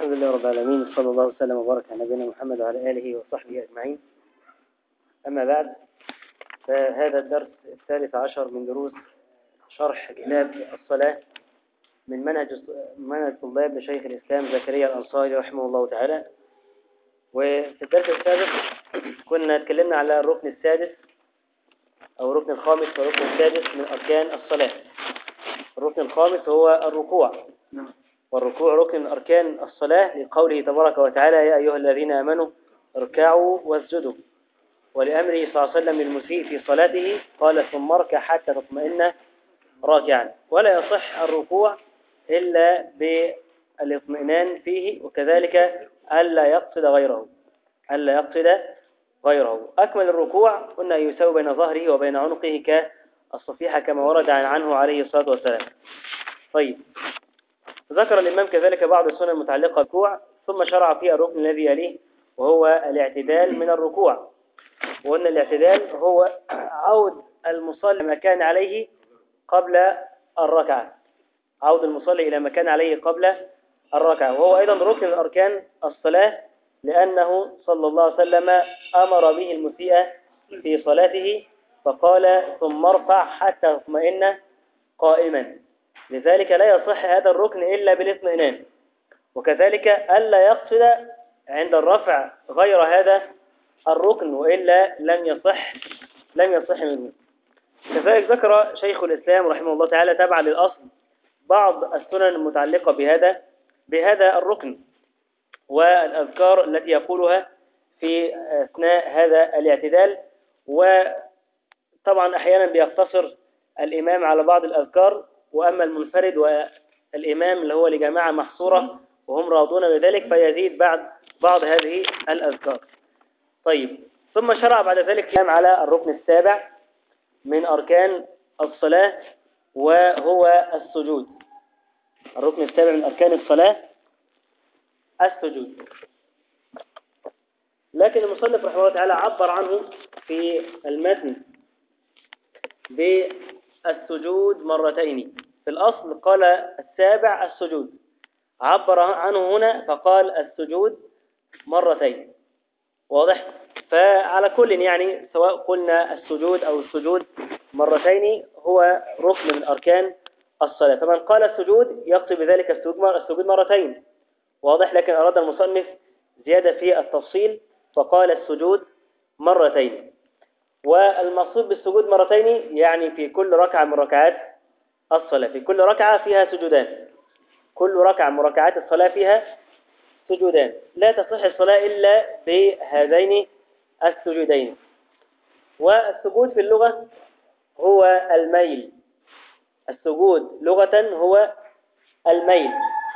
الحمد لله رب العالمين، صلى الله وسلم وبارك على نبينا محمد وعلى آله وصحبه أجمعين. أما بعد، فهذا الدرس 13 من دروس شرح كتاب الصلاة من منهج طلاب لشيخ الإسلام زكريا الأنصاري رحمه الله تعالى. وفي الدرس السابق كنا اتكلمنا على الركن السادس أو الركن الخامس والركن السادس من أركان الصلاة. الركن الخامس هو الركوع، والركوع ركن من أركان الصلاة لقوله تبارك وتعالى: يا أيها الذين آمنوا اركعوا واسجدوا. ولأمره صلى الله عليه وسلم للمسيء في صلاته قال: ثم اركع حتى تطمئن راكعا. ولا يصح الركوع إلا بالاطمئنان فيه، وكذلك ألا يقصد غيره. أكمل الركوع قلنا يساوي بين ظهره وبين عنقه كالصفيحة كما ورد عنه عليه الصلاة والسلام. طيب، ذكر الإمام كذلك بعض السنن المتعلقة بالركوع، ثم شرع في الركن الذي يليه وهو الاعتدال من الركوع. وأن الاعتدال هو عود المصلي ما كان عليه قبل الركعة، عود المصلي إلى ما كان عليه قبل الركعة، وهو أيضا ركن من أركان الصلاة، لأنه صلى الله عليه وسلم أمر به المسيء في صلاته فقال: ثم ارفع حتى تطمئن قائما. لذلك لا يصح هذا الركن إلا بالاطمئنان، وكذلك ألا يقصد عند الرفع غير هذا الركن، وإلا لم يصح منه. كذلك ذكر شيخ الإسلام رحمه الله تعالى تبعا للأصل بعض السنن المتعلقة بهذا الركن والأذكار التي يقولها في أثناء هذا الاعتدال. وطبعا أحيانا بيقتصر الإمام على بعض الأذكار، وأما المنفرد والإمام اللي هو لجماعة محصورة وهم راضون بذلك فيزيد بعض هذه الأذكار. طيب، ثم شرع بعد ذلك الكلام على الركن السابع من أركان الصلاة وهو السجود. الركن السابع من أركان الصلاة السجود، لكن المصنف رحمه الله تعالى عبر عنه في المتن بالسجود مرتين. في الأصل قال السابع السجود، عبر عنه هنا فقال السجود مرتين. واضح؟ فعلى كل يعني سواء قلنا السجود أو السجود مرتين هو ركن من أركان الصلاة. فمن قال السجود يقصد بذلك السجود مرتين، واضح؟ لكن أراد المصنف زيادة في التفصيل فقال السجود مرتين. والمقصود بالسجود مرتين يعني في كل ركعة من ركعات الصلاة، في كل ركعة فيها سجودان، كل ركعة من ركعات الصلاة فيها سجودان. لا تصح الصلاة إلا بهذين السجودين. والسجود في اللغة هو الميل، السجود لغة هو الميل.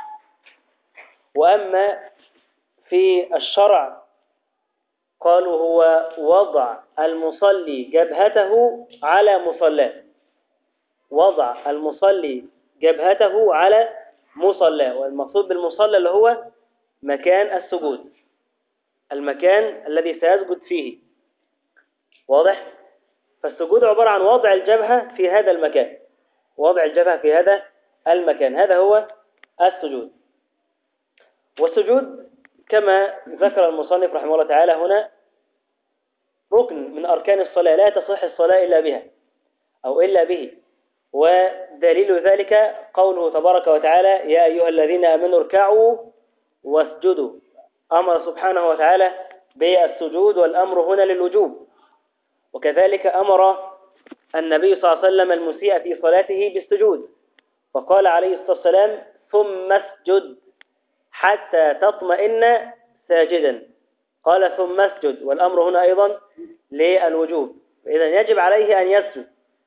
وأما في الشرع قالوا هو وضع المصلي جبهته على مصلاه، وضع المصلي جبهته على مصلاه. والمقصود بالمصلى اللي هو مكان السجود، المكان الذي سيسجد فيه. واضح؟ فالسجود عبارة عن وضع الجبهة في هذا المكان، وضع الجبهة في هذا المكان، هذا هو السجود. والسجود كما ذكر المصنف رحمه الله تعالى هنا ركن من أركان الصلاة، لا تصح الصلاة إلا بها أو إلا به. ودليل ذلك قوله تبارك وتعالى: يا أيها الذين آمنوا اركعوا واسجدوا. أمر سبحانه وتعالى بالسجود، والأمر هنا للوجوب. وكذلك أمر النبي صلى الله عليه وسلم المسيء في صلاته بالسجود، فقال عليه الصلاة والسلام: ثم اسجد حتى تطمئن ساجدا. قال ثم اسجد، والأمر هنا أيضا للوجوب، إذن يجب عليه أن يسجد.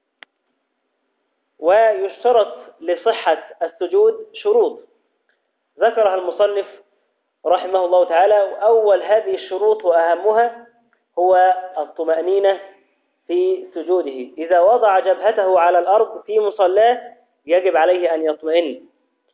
ويشترط لصحة السجود شروط ذكرها المصنف رحمه الله تعالى. وأول هذه الشروط وأهمها هو الطمأنينة في سجوده. إذا وضع جبهته على الأرض في مصلاه يجب عليه أن يطمئن.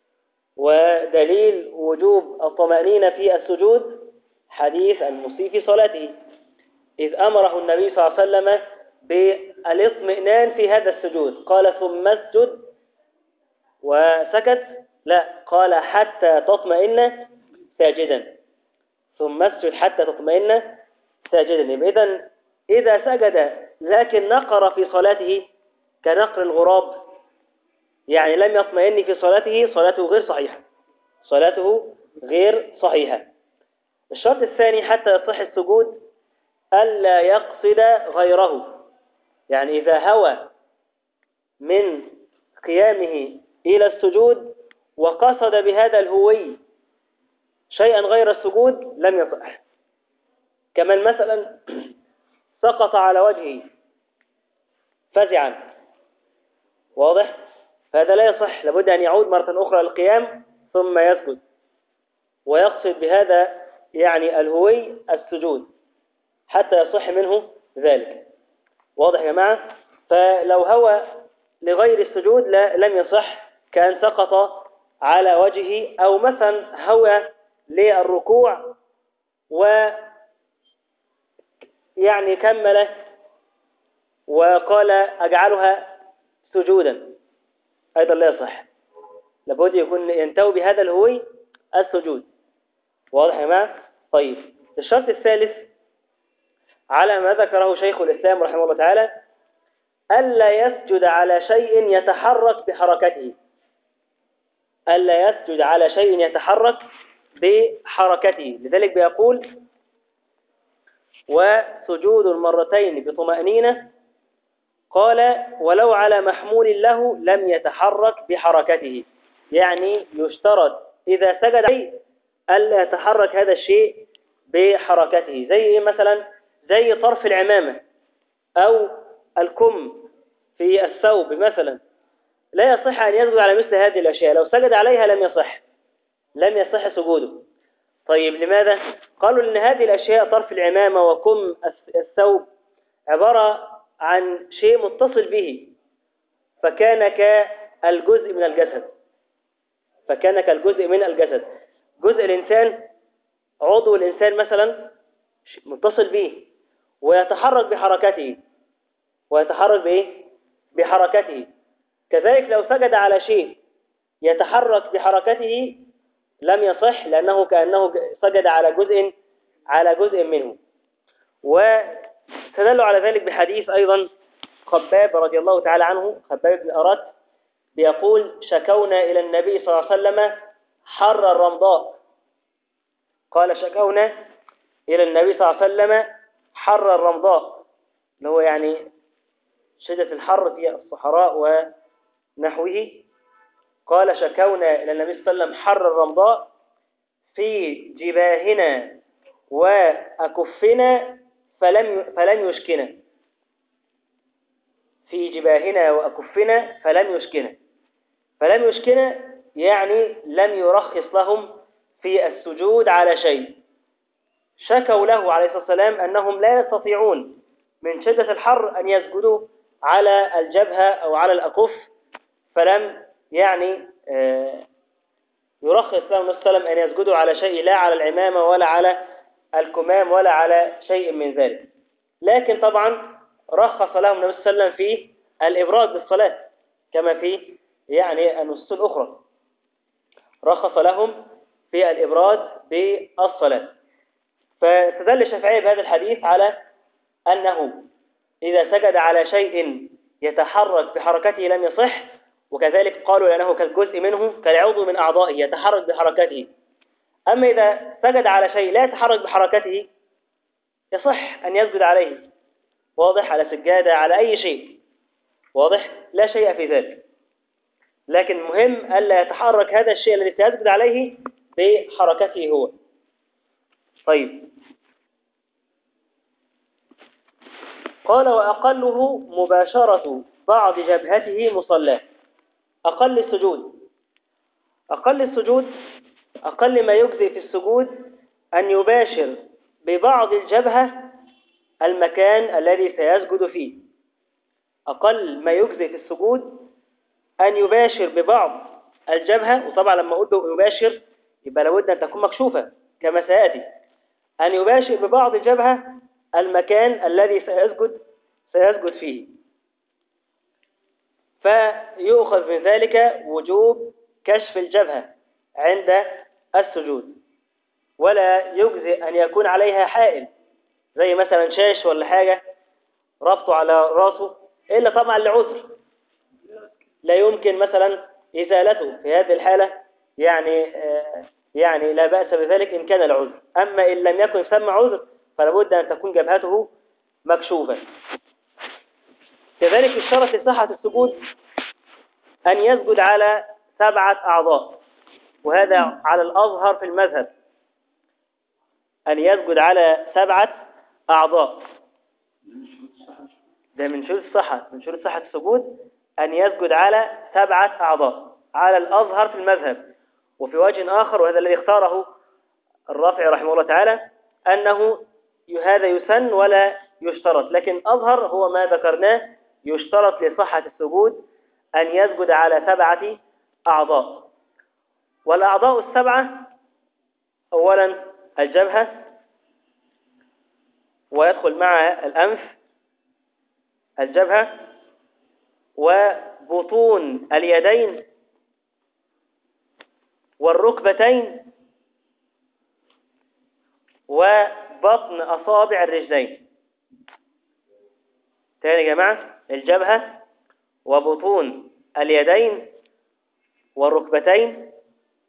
ودليل وجوب الطمأنينة في السجود حديث المسيء في صلاته، إذ أمره النبي صلى الله عليه وسلم بالاطمئنان في هذا السجود، قال ثم اسجد وسكت، لا، قال حتى تطمئن ساجدا ثم اسجد حتى تطمئن ساجدا. يبقى إذا سجد لكن نقر في صلاته كنقر الغراب، يعني لم يطمئن في صلاته، صلاته غير صحيحة، صلاته غير صحيحة. الشرط الثاني حتى يصح السجود ألا يقصد غيره، يعني إذا هوى من قيامه إلى السجود وقصد بهذا الهوي شيئا غير السجود لم يصح. كمن مثلا سقط على وجهه فزعا، واضح؟ هذا لا يصح، لابد أن يعود مرة أخرى للقيام ثم يسجد ويقصد بهذا يعني الهوي السجود حتى يصح منه ذلك. واضح يا جماعة؟ فلو هوى لغير السجود لم يصح، كأن سقط على وجهه، أو مثلا هوى للركوع ويعني كمل وقال أجعلها سجودا، أيضا لا يصح، لابد يكون ينتوي بهذا الهوي السجود. واضح يا جماعة؟ طيب، الشرط الثالث على ما ذكره شيخ الإسلام رحمه الله تعالى ألا يسجد على شيء يتحرك بحركته، ألا يسجد على شيء يتحرك بحركته. لذلك بيقول وسجود المرتين بطمأنينة، قال ولو على محمول له لم يتحرك بحركته، يعني يشترط إذا سجد عليه ألا يتحرك هذا الشيء بحركته. زي إيه مثلا؟ زي طرف العمامة أو الكم في الثوب مثلا، لا يصح أن يسجد على مثل هذه الأشياء، لو سجد عليها لم يصح سجوده. طيب لماذا؟ قالوا لأن هذه الأشياء طرف العمامة وكم الثوب عبارة عن شيء متصل به، فكان كالجزء من الجسد، فكان كالجزء من الجسد. جزء الإنسان، عضو الإنسان مثلا متصل به ويتحرك بحركته، ويتحرك بإيه؟ بحركته. كذلك لو سجد على شيء يتحرك بحركته لم يصح، لأنه كأنه سجد على جزء منه. وتدل على ذلك بحديث أيضا خباب رضي الله تعالى عنه، خباب بن أرات، بيقول شكونا إلى النبي صلى الله عليه وسلم حر الرمضاء. قال شكونا إلى النبي صلى الله عليه وسلم حر الرمضاء، اللي هو يعني شدة الحر في الصحراء ونحوه. قال شكونا إلى النبي صلى الله عليه وسلم حر الرمضاء في جباهنا وأكفنا فلم يشكنا، في جباهنا وأكفنا فلم يشكنا، يعني لم يرخص لهم في السجود على شيء. شكوا له عليه الصلاة والسلام أنهم لا يستطيعون من شدة الحر أن يسجدوا على الجبهة أو على الأكف، فلم يعني يرخص لهم النبي صلى الله عليه وسلم أن يسجدوا على شيء، لا على العمامة ولا على الكمام ولا على شيء من ذلك. لكن طبعا رخص لهم النبي صلى الله عليه وسلم في الإبراد بالصلاة، كما في يعني النصوص الأخرى رخص لهم في الإبراد بالصلاة. فاستدل الشافعي بهذا الحديث على أنه إذا سجد على شيء يتحرك بحركته لم يصح، وكذلك قالوا لأنه كالجزء منه كالعضو من أعضائه يتحرك بحركته. أما إذا سجد على شيء لا يتحرك بحركته يصح أن يسجد عليه، واضح، على سجادة على أي شيء، واضح، لا شيء في ذلك، لكن مهم ألا يتحرك هذا الشيء الذي سيسجد عليه بحركته هو. طيب، قال وأقله مباشرة بعض جبهته مصلاه. أقل السجود أقل ما يجزئ في السجود أن يباشر ببعض الجبهة المكان الذي سيسجد فيه. أقل ما يجزئ في السجود أن يباشر ببعض الجبهة، وطبعا لما أقول يباشر يبقى لابد أن تكون مكشوفة كما سيأتي، أن يباشر ببعض الجبهة المكان الذي سيسجد فيه، فيؤخذ من ذلك وجوب كشف الجبهة عند السجود. ولا يجزئ أن يكون عليها حائل زي مثلا شاش ولا حاجة ربطه على راسه، إلا طبعا لعذر لا يمكن مثلا إزالته. في هذه الحالة يعني لا بأس بذلك إن كان العذر. أما إن لم يكن ثم عذر فلا بد أن تكون جبهته مكشوفة. كذلك اشترط لصحة السجود أن يسجد على 7 أعضاء، وهذا على الأظهر في المذهب، أن يسجد على 7 أعضاء. ده من شروط الصحة، من شروط صحة السجود أن يسجد على 7 أعضاء على الأظهر في المذهب. وفي وجه آخر، وهذا الذي اختاره الرافعي رحمه الله تعالى، أنه هذا يسن ولا يشترط، لكن أظهر هو ما ذكرناه، يشترط لصحة السجود أن يسجد على 7 أعضاء. والأعضاء ال7 أولا الجبهة، ويدخل معها الأنف، الجبهة وبطون اليدين والركبتين وبطن أصابع الرجلين. تاني يا جماعة، الجبهة وبطون اليدين والركبتين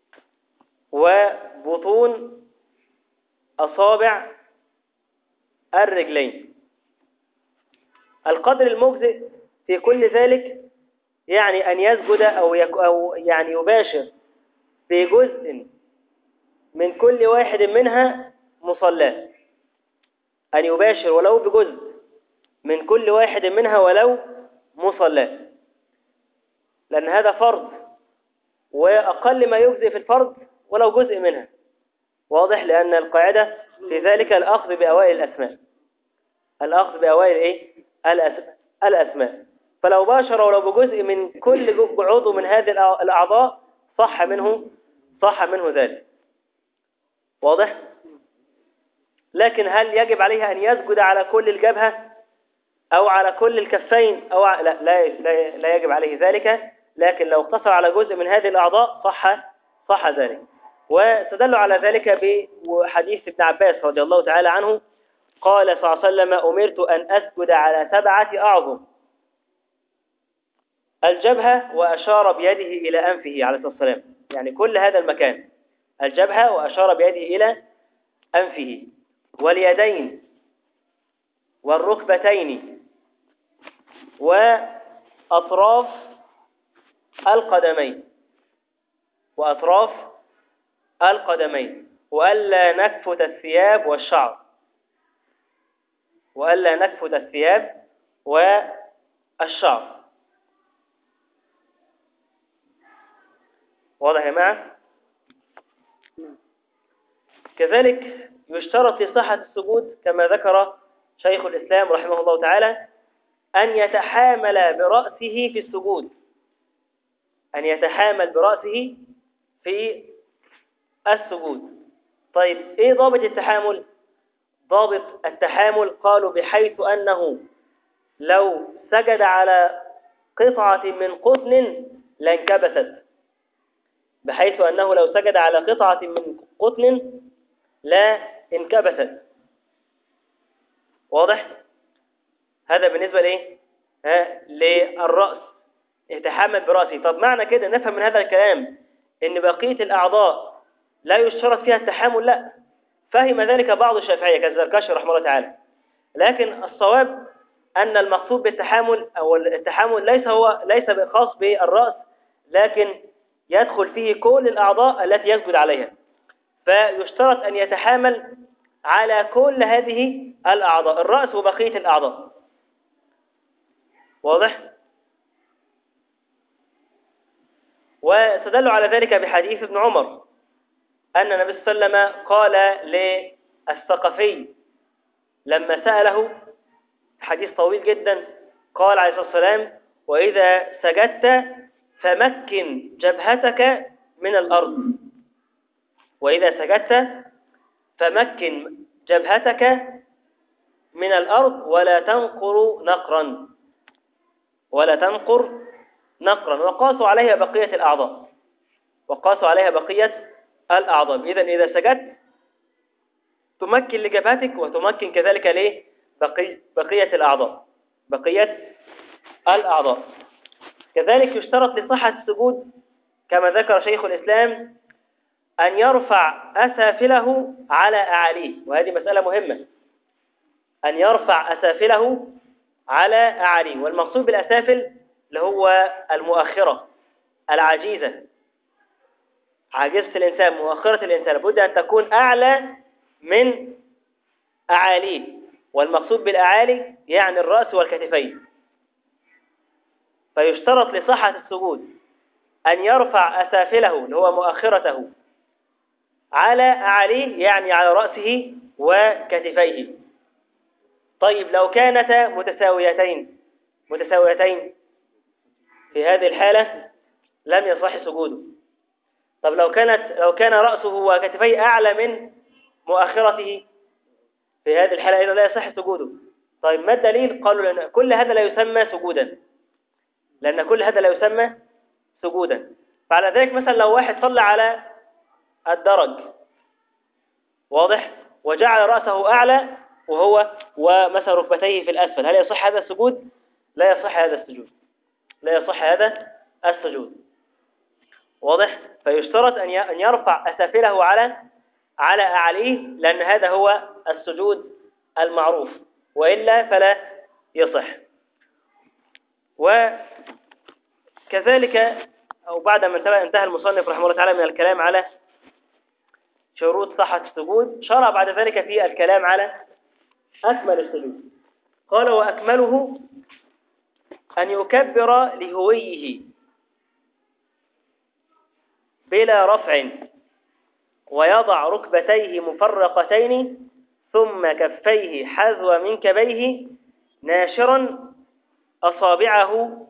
وبطون أصابع الرجلين. القدر المجزئ في كل ذلك يعني أن يسجد أو يعني يباشر بجزء من كل واحد منها مصلاه، أن يباشر ولو بجزء من كل واحد منها ولو مصلاه، لأن هذا فرض، وأقل ما يجزئ في الفرض ولو جزء منها. واضح؟ لأن القاعدة في ذلك الأخذ بأوائل الأسماء، الأخذ بأوائل إيه؟ الأسماء. فلو باشر ولو بجزء من كل عضو من هذه الأعضاء صح منه ذلك. واضح؟ لكن هل يجب عليه أن يسجد على كل الجبهة أو على كل الكفين أو لا يجب عليه ذلك، لكن لو اقتصر على جزء من هذه الأعضاء صح ذلك. واستدلوا على ذلك بحديث ابن عباس رضي الله تعالى عنه، قال صلى الله عليه وسلم: أمرت أن أسجد على 7 أعظم: الجبهة، وأشار بيده إلى أنفه عليه الصلاة والسلام، يعني كل هذا المكان، الجبهة وأشار بيده إلى أنفه، واليدين والركبتين وأطراف القدمين وألا نكفت الثياب والشعر، والشعر. واضح يا جماعة؟ كذلك يشترط لصحة السجود كما ذكر شيخ الإسلام رحمه الله تعالى أن يتحامل برأسه في السجود، طيب إيه ضابط التحامل؟ ضابط التحامل قالوا بحيث أنه لو سجد على قطعة من قطن لانكبست، بحيث أنه لو سجد على قطعة من قطن لا انكبست. واضح؟ هذا بالنسبة لإيه؟ للرأس، يتحمل برأسه. طب معنى كده نفهم من هذا الكلام إن بقية الأعضاء لا يشترط فيها التحامل؟ لا، فهم ذلك بعض الشافعية كالزركشي رحمه الله تعالى، لكن الصواب أن المقصود بالتحامل أو التحامل ليس خاص بالرأس، لكن يدخل فيه كل الأعضاء التي يسجد عليها، فيشترط أن يتحامل على كل هذه الأعضاء، الرأس وبقية الأعضاء. واضح؟ واستدلوا على ذلك بحديث ابن عمر أن النبي صلى الله عليه وسلم قال للثقفي لما سأله، حديث طويل جدا، قال عليه الصلاة والسلام: وإذا سجدت فمكن جبهتك من الأرض، ولا تنقر نقرا، وقاسوا عليها بقية الأعضاء. إذن إذا سجدت تمكن لجبهتك وتمكن كذلك ليه بقية الأعضاء. بقية الأعضاء. كذلك يشترط لصحة السجود كما ذكر شيخ الإسلام أن يرفع أسافله على أعاليه، وهذه مسألة مهمة، أن يرفع أسافله على أعاليه. والمقصود بالأسافل اللي هو المؤخرة العجيزة، عاجزة الإنسان، مؤخرة الإنسان لابد أن تكون أعلى من أعاليه. والمقصود بالأعالي يعني الرأس والكتفين. فيشترط لصحة السجود أن يرفع أسافله اللي هو مؤخرته على أعاليه، يعني على رأسه وكتفيه. طيب لو كانتا متساويتين في هذه الحالة لم يصح سجوده. طب لو كان رأسه وكتفيه أعلى من مؤخرته في هذه الحالة أيضا لا يصح سجوده. طيب ما الدليل؟ قالوا لأن كل هذا لا يسمى سجودا، لأن كل هذا لا يسمى سجودا. فعلى ذلك مثلا لو واحد صلى على الدرج، واضح، وجعل رأسه أعلى ومسح ركبتيه في الأسفل، هل يصح هذا السجود؟ لا يصح هذا السجود، لا يصح هذا السجود، واضح. فيشترط أن يرفع أسافله على أعليه، لأن هذا هو السجود المعروف، وإلا فلا يصح. وكذلك أو بعد ما انتهى المصنف رحمه الله تعالى من الكلام على شروط صحة السجود، شرع بعد ذلك في الكلام على أكمل السجود. قال وأكمله أن يكبر لهويه بلا رفع، ويضع ركبتيه مفرقتين ثم كفيه حذو منكبيه ناشرا أصابعه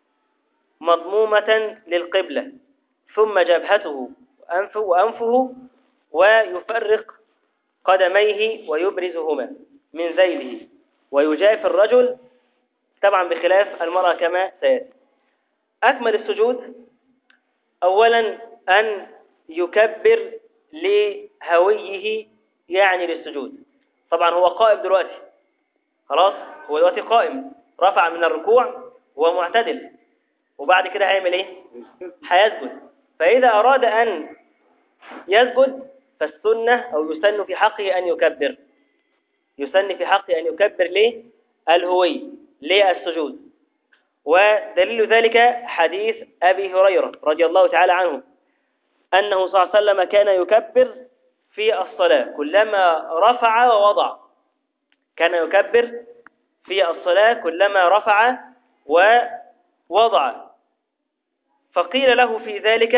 مضمومة للقبلة، ثم جبهته وأنفه ويفرق قدميه ويبرزهما من ذيله، ويجاف الرجل طبعا بخلاف المرأة كما سيأتي. أكمل السجود أولا أن يكبر لهويه، يعني للسجود. طبعا هو قائم دلوقتي، خلاص هو دلوقتي قائم، رفع من الركوع وهو معتدل، وبعد كده هيعمل ايه؟ هيسجد. فإذا أراد أن يسجد فالسنة أو يسن في حقه أن يكبر، يسن في حقه أن يكبر ليه؟ الهوي للسجود. ودليل ذلك حديث أبي هريرة رضي الله تعالى عنه أنه صلى الله عليه وسلم كان يكبر في الصلاة كلما رفع ووضع، كان يكبر في الصلاة كلما رفع ووضع. فقيل له في ذلك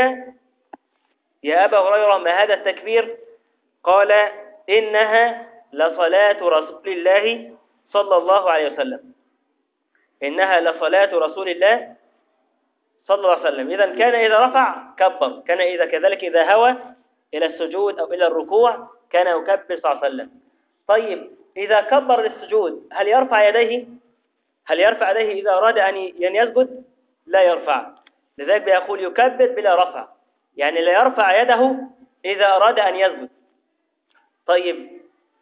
يا أبا هريرة ما هذا التكبير؟ قال إنها لصلاة رسول الله صلى الله عليه وسلم، إنها لصلاة رسول الله صلى الله عليه وسلم. إذن كان إذا رفع كبر، كان إذا كذلك إذا هوى إلى السجود أو إلى الركوع كان يكبر صلى الله عليه وسلم. طيب إذا كبر للسجود هل يرفع يديه؟ هل يرفع يديه إذا أراد أن يسجد؟ لا يرفع. لذلك بيقول يكبر بلا رفع، يعني لا يرفع يده إذا أراد أن يسجد. طيب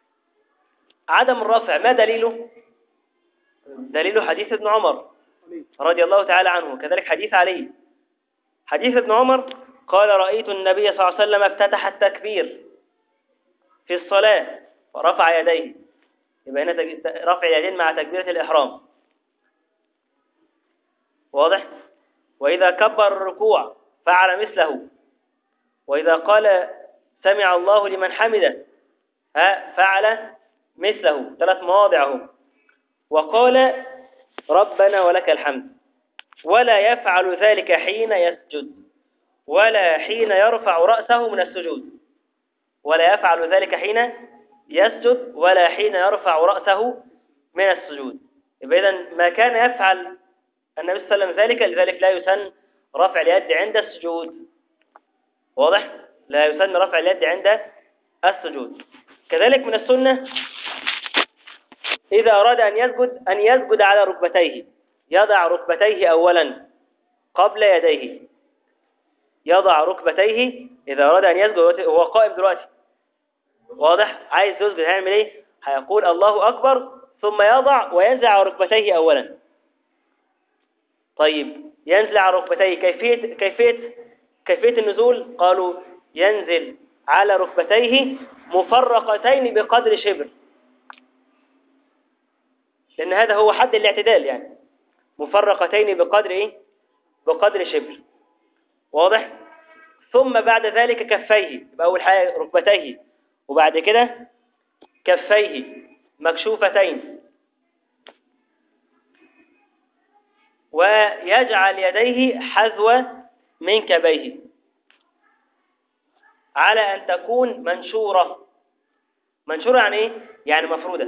عدم الرفع ما دليله؟ دليله حديث ابن عمر رضي الله تعالى عنه، كذلك حديث علي. حديث ابن عمر قال رأيت النبي صلى الله عليه وسلم افتتح التكبير في الصلاة ورفع يديه، يبقى هنا رفع اليدين مع تكبيرة الإحرام، واضح. وإذا كبر الركوع فعل مثله، وإذا قال سمع الله لمن حمده فعل مثله، 3 مواضع. وقال ربنا ولك الحمد، ولا يفعل ذلك حين يسجد ولا حين يرفع رأسه من السجود، ولا يفعل ذلك حين يسجد ولا حين يرفع رأسه من السجود. يبقى إذن ما كان يفعل النبي صلى الله عليه وسلم ذلك، لذلك لا يسن رفع اليد عند السجود، واضح؟ لا يسن رفع اليد عند السجود. كذلك من السنة إذا أراد أن يسجد على ركبتيه، يضع ركبتيه أولا قبل يديه، يضع ركبتيه إذا أراد أن يسجد وهو قائم دلوقتي، واضح؟ عايز يسجد هيعمل ايه؟ هيقول الله أكبر ثم يضع وينزل على ركبتيه أولا. طيب ينزل على ركبتيه، كيفية النزول؟ قالوا ينزل على ركبتيه مفرقتين بقدر شبر، لأن هذا هو حد الاعتدال، يعني مفرقتين بقدر ايه؟ بقدر شبر. واضح؟ ثم بعد ذلك كفيه، يبقى أول حاجة ركبتيه، وبعد كده كفيه مكشوفتين، ويجعل يديه حذو منكبيه على أن تكون منشورة. منشورة يعني إيه؟ يعني مفرودة.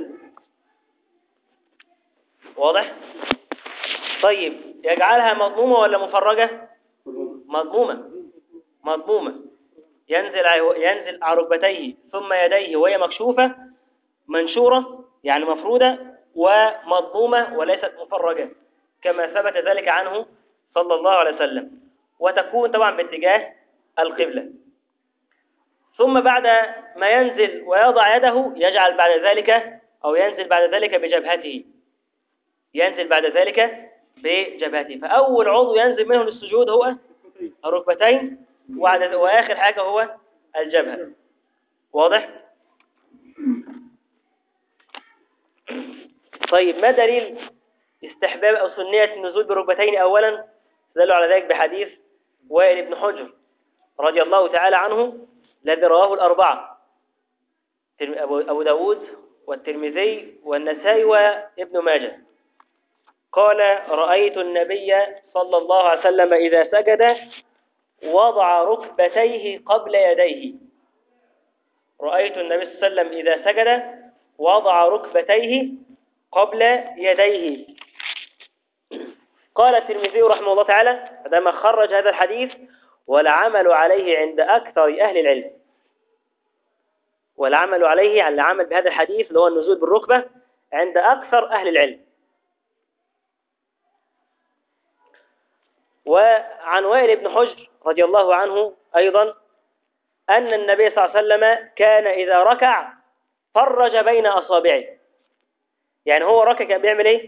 واضح؟ طيب يجعلها مضمومة ولا مفرجة؟ مضمومة. مضمومة. ينزل على ركبتيه ثم يديه وهي مكشوفة، منشورة يعني مفرودة، ومضمومة وليست مفرجة، كما ثبت ذلك عنه صلى الله عليه وسلم، وتكون طبعا باتجاه القبلة. ثم بعد ما ينزل ويضع يده يجعل بعد ذلك، أو ينزل بعد ذلك بجبهته، ينزل بعد ذلك بجبهته. فأول عضو ينزل منه للسجود هو الركبتين، وآخر حاجة هو الجبهة. واضح؟ طيب ما دليل استحباب أو سنية النزول بالركبتين أولا؟ دلوا على ذلك بحديث وائل بن حجر رضي الله تعالى عنه الذي رواه الأربعة، أبو داود والترمذي والنسائي وابن ماجه. قال رأيت النبي صلى الله عليه وسلم إذا سجد وضع ركبتيه قبل يديه. رأيت النبي صلى الله عليه وسلم إذا سجد وضع ركبتيه قبل يديه. قال الترمذي رحمه الله تعالى عندما خرج هذا الحديث: والعمل عليه عند أكثر أهل العلم. والعمل عليه، يعني العمل بهذا الحديث اللي هو النزول بالركبة، عند أكثر أهل العلم. وعن وائل بن حجر رضي الله عنه أيضا أن النبي صلى الله عليه وسلم كان إذا ركع فرج بين أصابعه. يعني هو ركع كان بيعمل إيه؟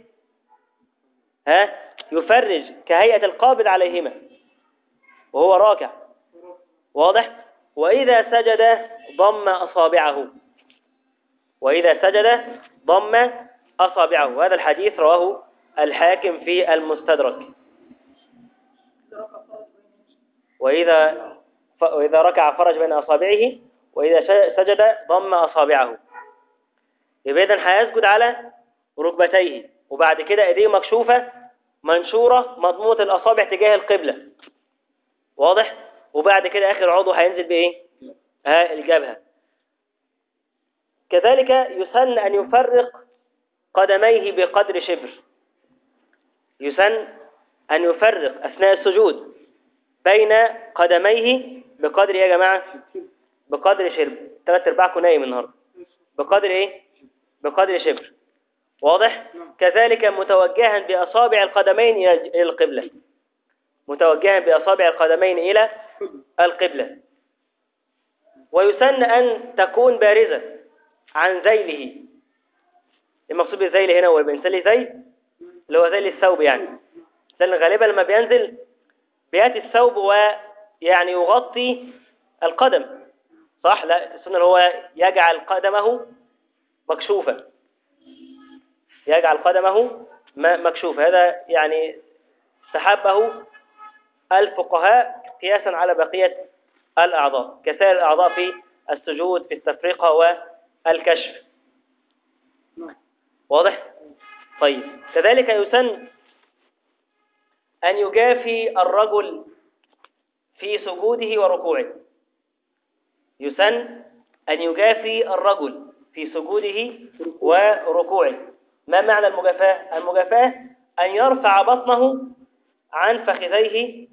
يفرج كهيئة القابض عليهما وهو راكع. واضح؟ وإذا سجد ضم أصابعه. وإذا سجد ضم أصابعه. وهذا الحديث رواه الحاكم في المستدرك. وإذا ركع فرج بين أصابعه، وإذا سجد ضم أصابعه. يبقى إذن هيسجد على ركبتيه، وبعد كده إيديه مكشوفة منشورة مضمومة الأصابع تجاه القبلة. واضح؟ وبعد كده آخر عضو هينزل بإيه؟ الجبهة. كذلك يسن أن يفرق قدميه بقدر شبر. يسن أن يفرق أثناء السجود بين قدميه بقدر إيه يا جماعة؟ بقدر شبر. 3/4 نايم النهارده. بقدر إيه؟ بقدر شبر. واضح؟ كذلك متوجها بأصابع القدمين إلى القبلة. متوجها بأصابع القدمين إلى القبلة. ويسن أن تكون بارزة عن ذيله. المقصود بالذيل هنا هو الإنسان ذيل اللي هو ذيل الثوب، يعني لأن غالبا لما بينزل بيأتي الثوب ويعني يغطي القدم، صح؟ لا، السنة هو يجعل قدمه مكشوفة. يجعل قدمه مكشوفة. هذا يعني استحبه الفقهاء قياسا على بقية الأعضاء، كسائر الأعضاء في السجود في التفريقة والكشف. واضح؟ طيب كذلك يسن أن يجافي الرجل في سجوده وركوعه. يسن أن يجافي الرجل في سجوده وركوعه. ما معنى المجافاة؟ المجافاة أن يرفع بطنه عن فخذيه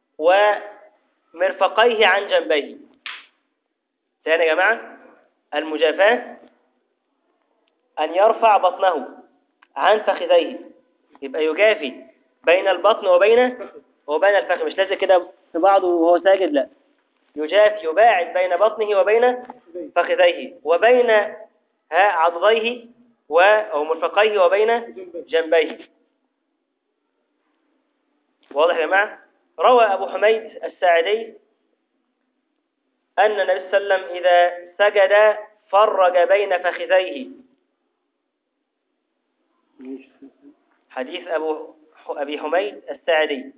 ومرفقيه عن جنبيه. ثاني يا جماعة، المجافاة أن يرفع بطنه عن فخذيه، يبقى يجافي بين البطن وبين الفخذ. مش لازم كده في بعضه وهو ساجد، لا، يباعد بين بطنه وبين فخذيه وبين عضديه أو مرفقيه وبين جنبيه. واضح يا جماعة؟ روى أبو حميد الساعدي أن النبي صلى الله عليه وسلم إذا سجد فرج بين فخذيه. حديث أبي حميد الساعدي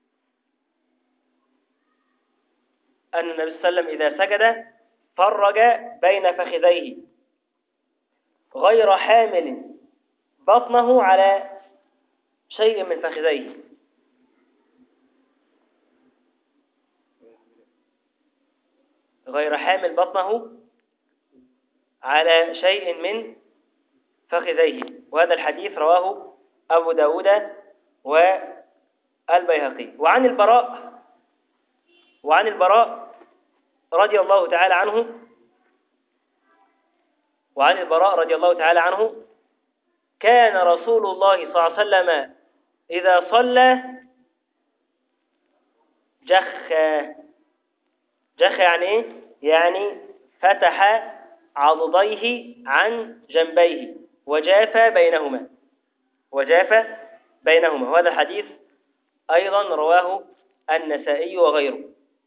أن النبي صلى الله عليه وسلم إذا سجد فرج بين فخذيه غير حامل بطنه على شيء من فخذيه. غير حامل بطنه على شيء من فخذيه. وهذا الحديث رواه أبو داود والبيهقي. وعن البراء رضي الله تعالى عنه كان رسول الله صلى الله عليه وسلم إذا صلى جخ يعني إيه؟ يعني فتح عضديه عن جنبيه وجاف بينهما. وهذا الحديث أيضا رواه النسائي وغيره.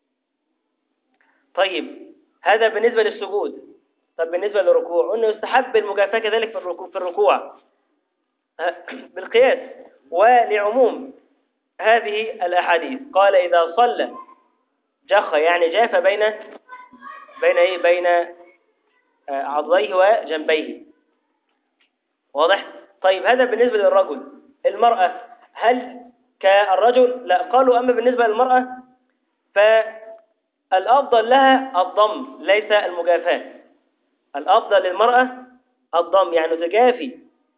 طيب هذا بالنسبة للسجود. طب بالنسبة للركوع أنه يستحب المجافاة كذلك في الركوع بالقياس ولعموم هذه الأحاديث. قال إذا صلى جخ يعني جاف بين عضديه وجنبيه. واضح؟ طيب هذا بالنسبة للرجل. المرأة هل كالرجل؟ لا، قالوا أما بالنسبة للمرأة فالأفضل لها الضم ليس المجافاة. الأفضل للمرأة الضم يعني تجافي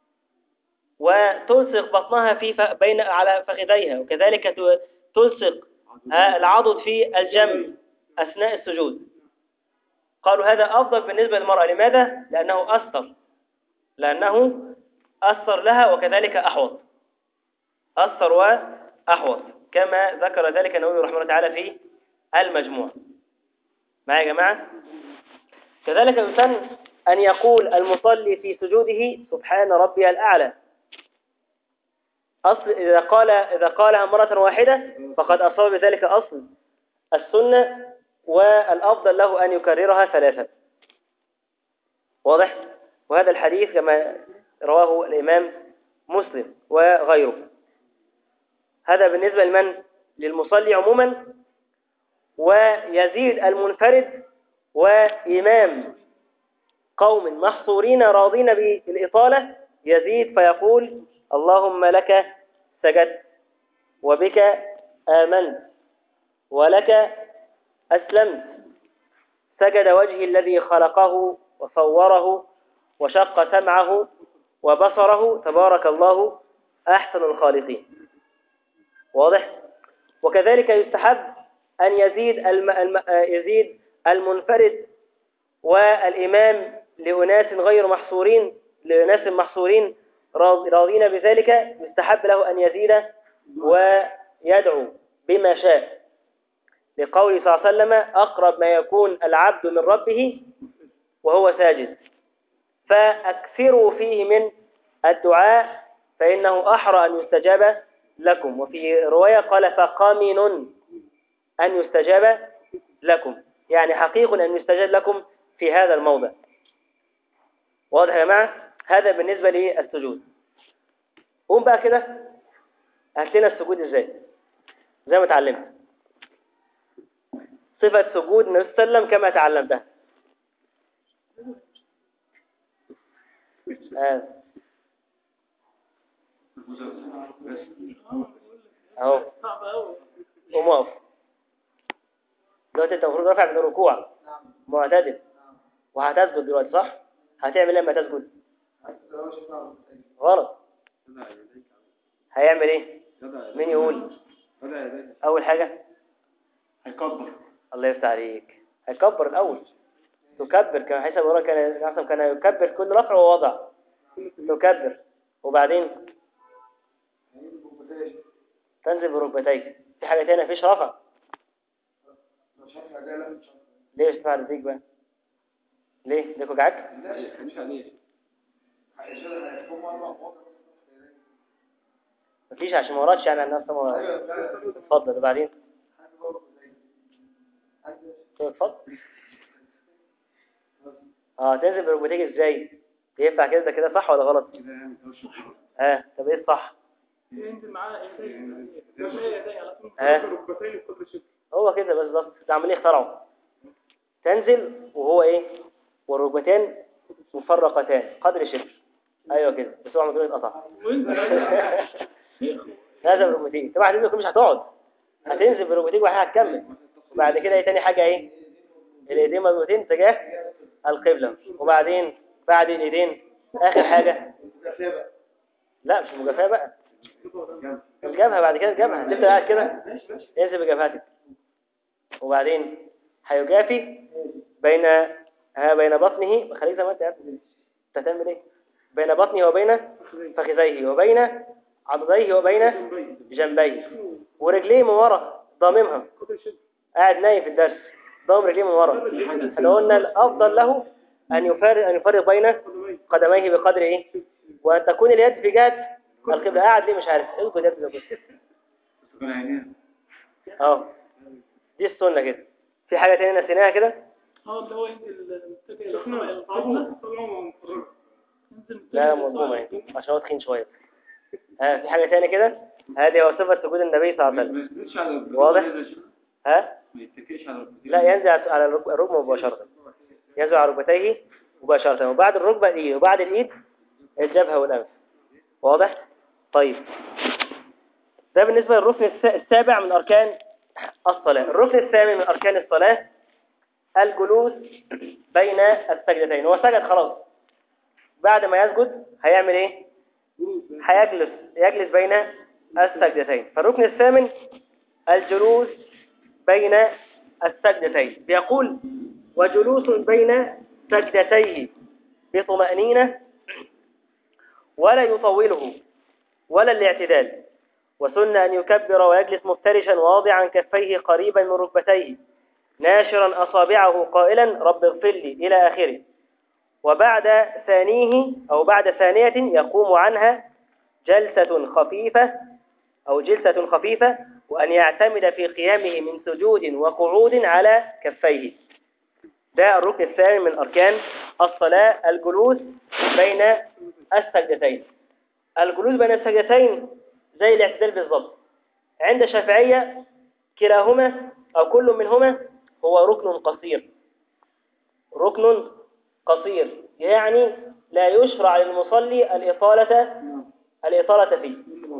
وتلصق بطنها بين على فخذيها، وكذلك تلصق العضد في الجنب أثناء السجود. قالوا هذا أفضل بالنسبة للمرأة. لماذا؟ لأنه أثر لها، وكذلك أثر وأحوط، كما ذكر ذلك النووي رحمه الله تعالى في المجموع. معايا يا جماعة؟ كذلك يسن أن يقول المصلي في سجوده سبحان ربي الأعلى. إذا قالها مرة واحدة فقد أصاب بذلك أصل السنة، والأفضل له أن يكررها 3. واضح؟ وهذا الحديث كما رواه الإمام مسلم وغيره. هذا بالنسبة للمصلي عموما. ويزيد المنفرد وإمام قوم محصورين راضين بالإطالة يزيد فيقول اللهم لك سجدت وبك آمنت ولك أسلمت، سجد وجهي الذي خلقه وصوره وشق سمعه وبصره، تبارك الله أحسن الخالقين. واضح؟ وكذلك يستحب أن يزيد المنفرد والإمام لأناس محصورين راضين بذلك، يستحب له أن يزيد ويدعو بما شاء، لقوله صلى الله عليه وسلم أقرب ما يكون العبد من ربه وهو ساجد، فأكثروا فيه من الدعاء فإنه أحرى أن يستجاب لكم. وفي رواية قال فقامن أن يستجاب لكم، يعني حقيق أن يستجاب لكم في هذا الموضع. واضح يا جماعة؟ هذا بالنسبة للسجود. قوم بقى كده هات لنا السجود ازاي زي ما اتعلمت. صفة سجود النبي صلى الله عليه وسلم كما تعلمتها. اهو قوم اقف. دلوقتي انت المفروض رافع من الركوع معتدل، وهتسجد دلوقتي صح؟ هتعمل ايه لما تسجد؟ غلط. هيعمل ايه؟ مين يقول؟ اول حاجة هيكبر. الله يفتح عليك. هيكبر الاول. تكبر كما حسب ورا كان يكبر كل رفع ووضع. تكبر وبعدين تنزل بركبتيك. في حاجة تانية؟ مفيش رفع. ليه مش تفعل ذيك بقى؟ ليه؟ ليك وجعك؟ لا مش عليه. مفيش عشان ما وردش يعني الناس اتفضل. وبعدين اتفضل. تنزل بركبتيك ازاي؟ ينفع كده؟ ده كده صح ولا غلط؟ طب ايه الصح؟ ينزل معاه هو كده بالظبط، ده عمالين يخترعوا. تنزل وهو ايه؟ والركبتين مفرقتان قدر شبر. ايوه كده، بس هو عمال يتقطع. لازم بركبتيك طبعا. هتنزل مش هتقعد، هتنزل بركبتيك وبعدين هتكمل. وبعد كده ايه تاني حاجه؟ ايه؟ الايدين مربوطين تجاه القبله. وبعدين بعد الايدين اخر حاجه، لا مش المجافاه بقى، الجبهه. بعد كده الجبهه هتبدا قاعد كده، انزل بجبهتك. وبعدين هيجافي بين بطنه، خليك زي ما انت قاعد. انت هتعمل ايه؟ بين بطنه وبين فخذيه وبين عضديه وبين جنبيه، ورجليه من ورا ضاممها. قاعد نايم في الدرس ضام رجليه من ورا. احنا قلنا الافضل له ان يفرق بين قدميه بقدر ايه؟ وان تكون اليد في جهه القبله. قاعد ليه مش عارف؟ انتوا اليد زي كده. دي السنه كده. في حاجه ثانيه نسيناها كده؟ اللي هو ينزل لا مظلومه يعني عشان هو تخين شويه. في حاجه ثانيه كده؟ هذه هو صفه سجود النبي صلى الله عليه وسلم. واضح؟ ما يتكيش على الركبتين. لا، ينزل على الركبه مباشره. ينزل على ركبتيه مباشره، وبعد الركبه الايد، وبعد الايد الجبهه والانف. واضح؟ طيب، ده بالنسبه للركن السابع من اركان الصلاه. الركن الثامن من اركان الصلاه الجلوس بين السجدتين. هو سجد خلاص، بعد ما يسجد هيعمل ايه؟ يجلس بين السجدتين. فالركن الثامن الجلوس بين السجدتين. بيقول: وجلوس بين سجدتيه بطمأنينة ولا يطوله ولا الاعتدال. وسن أن يكبر ويجلس مفترشا واضعا كفيه قريبا من ركبتيه ناشرا أصابعه قائلا رب اغفر لي إلى آخره. وبعد ثانيه أو بعد ثانية يقوم عنها جلسة خفيفة وأن يعتمد في قيامه من سجود وقعود على كفيه. ده الركن الثاني من أركان الصلاة، الجلوس بين السجدتين. الجلوس بين السجدتين زي الاعتدال بالضبط. عند الشافعية كلاهما أو كل منهما هو ركن قصير، يعني لا يشرع للمصلي الإطالة فيه،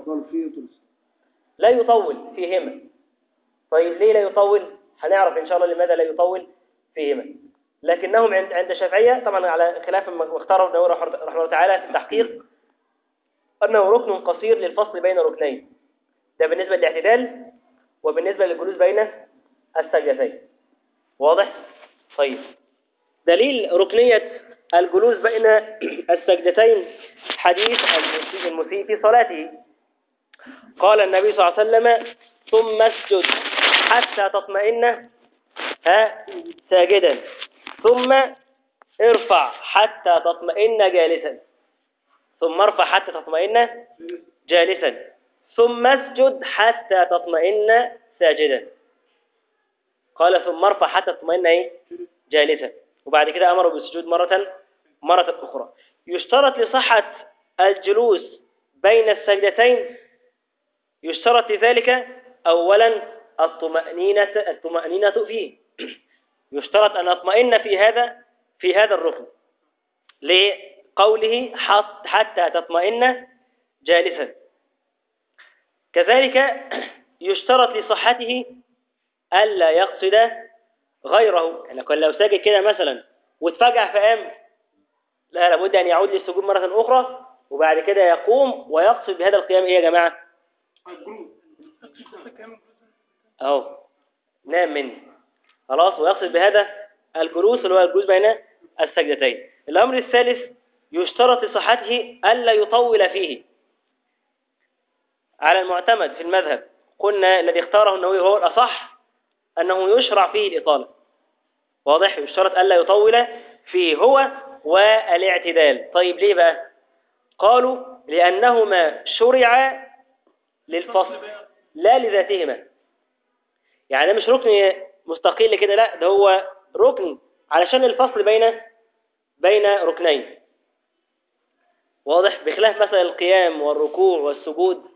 لا يطول فيهما. طيب ليه لا يطول؟ هنعرف إن شاء الله لماذا لا يطول فيهما. لكنهم عند الشافعية طبعا على خلاف ما اختاره النووي رحمه الله تعالى في التحقيق، أنه ركن قصير للفصل بين ركنين. ده بالنسبة للاعتدال وبالنسبة للجلوس بين السجدتين. واضح؟ طيب، دليل ركنية الجلوس بين السجدتين حديث المسيء في صلاته. قال النبي صلى الله عليه وسلم: ثم اسجد حتى تطمئن ساجدا، ثم ارفع حتى تطمئن جالسا، ثم ارفع حتى تطمئن جالسا، ثم اسجد حتى تطمئن ساجدا. قال ثم ارفع حتى تطمئن جالسا. وبعد كده أمره بالسجود مرة أخرى. يشترط لصحة الجلوس بين السجدتين، يشترط لذلك أولا الطمأنينة فيه. يشترط أن أطمئن في هذا الركن، لقوله حتى تطمئن جالسا. كذلك يشترط لصحته ألا يقصد غيره. يعني لو ساجد كده مثلا واتفجع فقام، لا، لابد أن يعود للسجود مرة أخرى، وبعد كده يقوم ويقصد بهذا القيام إيه يا جماعة؟ أهو نام مني خلاص، ويقصد بهذا الجلوس اللي هو الجلوس بين السجدتين. الأمر الثالث يشترط لصحته ألا يطول فيه. على المعتمد في المذهب قلنا الذي اختاره النووي هو الأصح، أنه يشرع فيه الإطالة. واضح؟ يشترط ألا يطول فيه هو والاعتدال. طيب ليه بقى؟ قالوا لأنهما شرعا للفصل لا لذاتهما. يعني ده مش ركن مستقل كده، لا ده هو ركن علشان الفصل بين ركنين. واضح؟ بخلاف مثلا القيام والركوع والسجود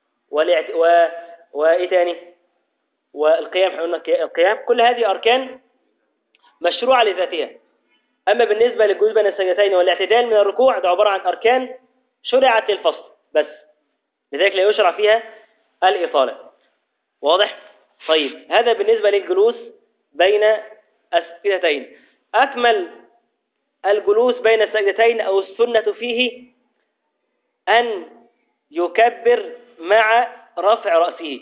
وايه تاني؟ والقيام، احنا قلنا القيام، كل هذه أركان مشروعة لذاتها. أما بالنسبة للجلوس بين السجدتين والاعتدال من الركوع ده عبارة عن أركان شرعت للفصل بس، لذلك لا يشرع فيها الإطالة. واضح؟ طيب هذا بالنسبة للجلوس بين السجدتين. أكمل الجلوس بين السجدتين أو السنة فيه أن يكبر مع رفع رأسه،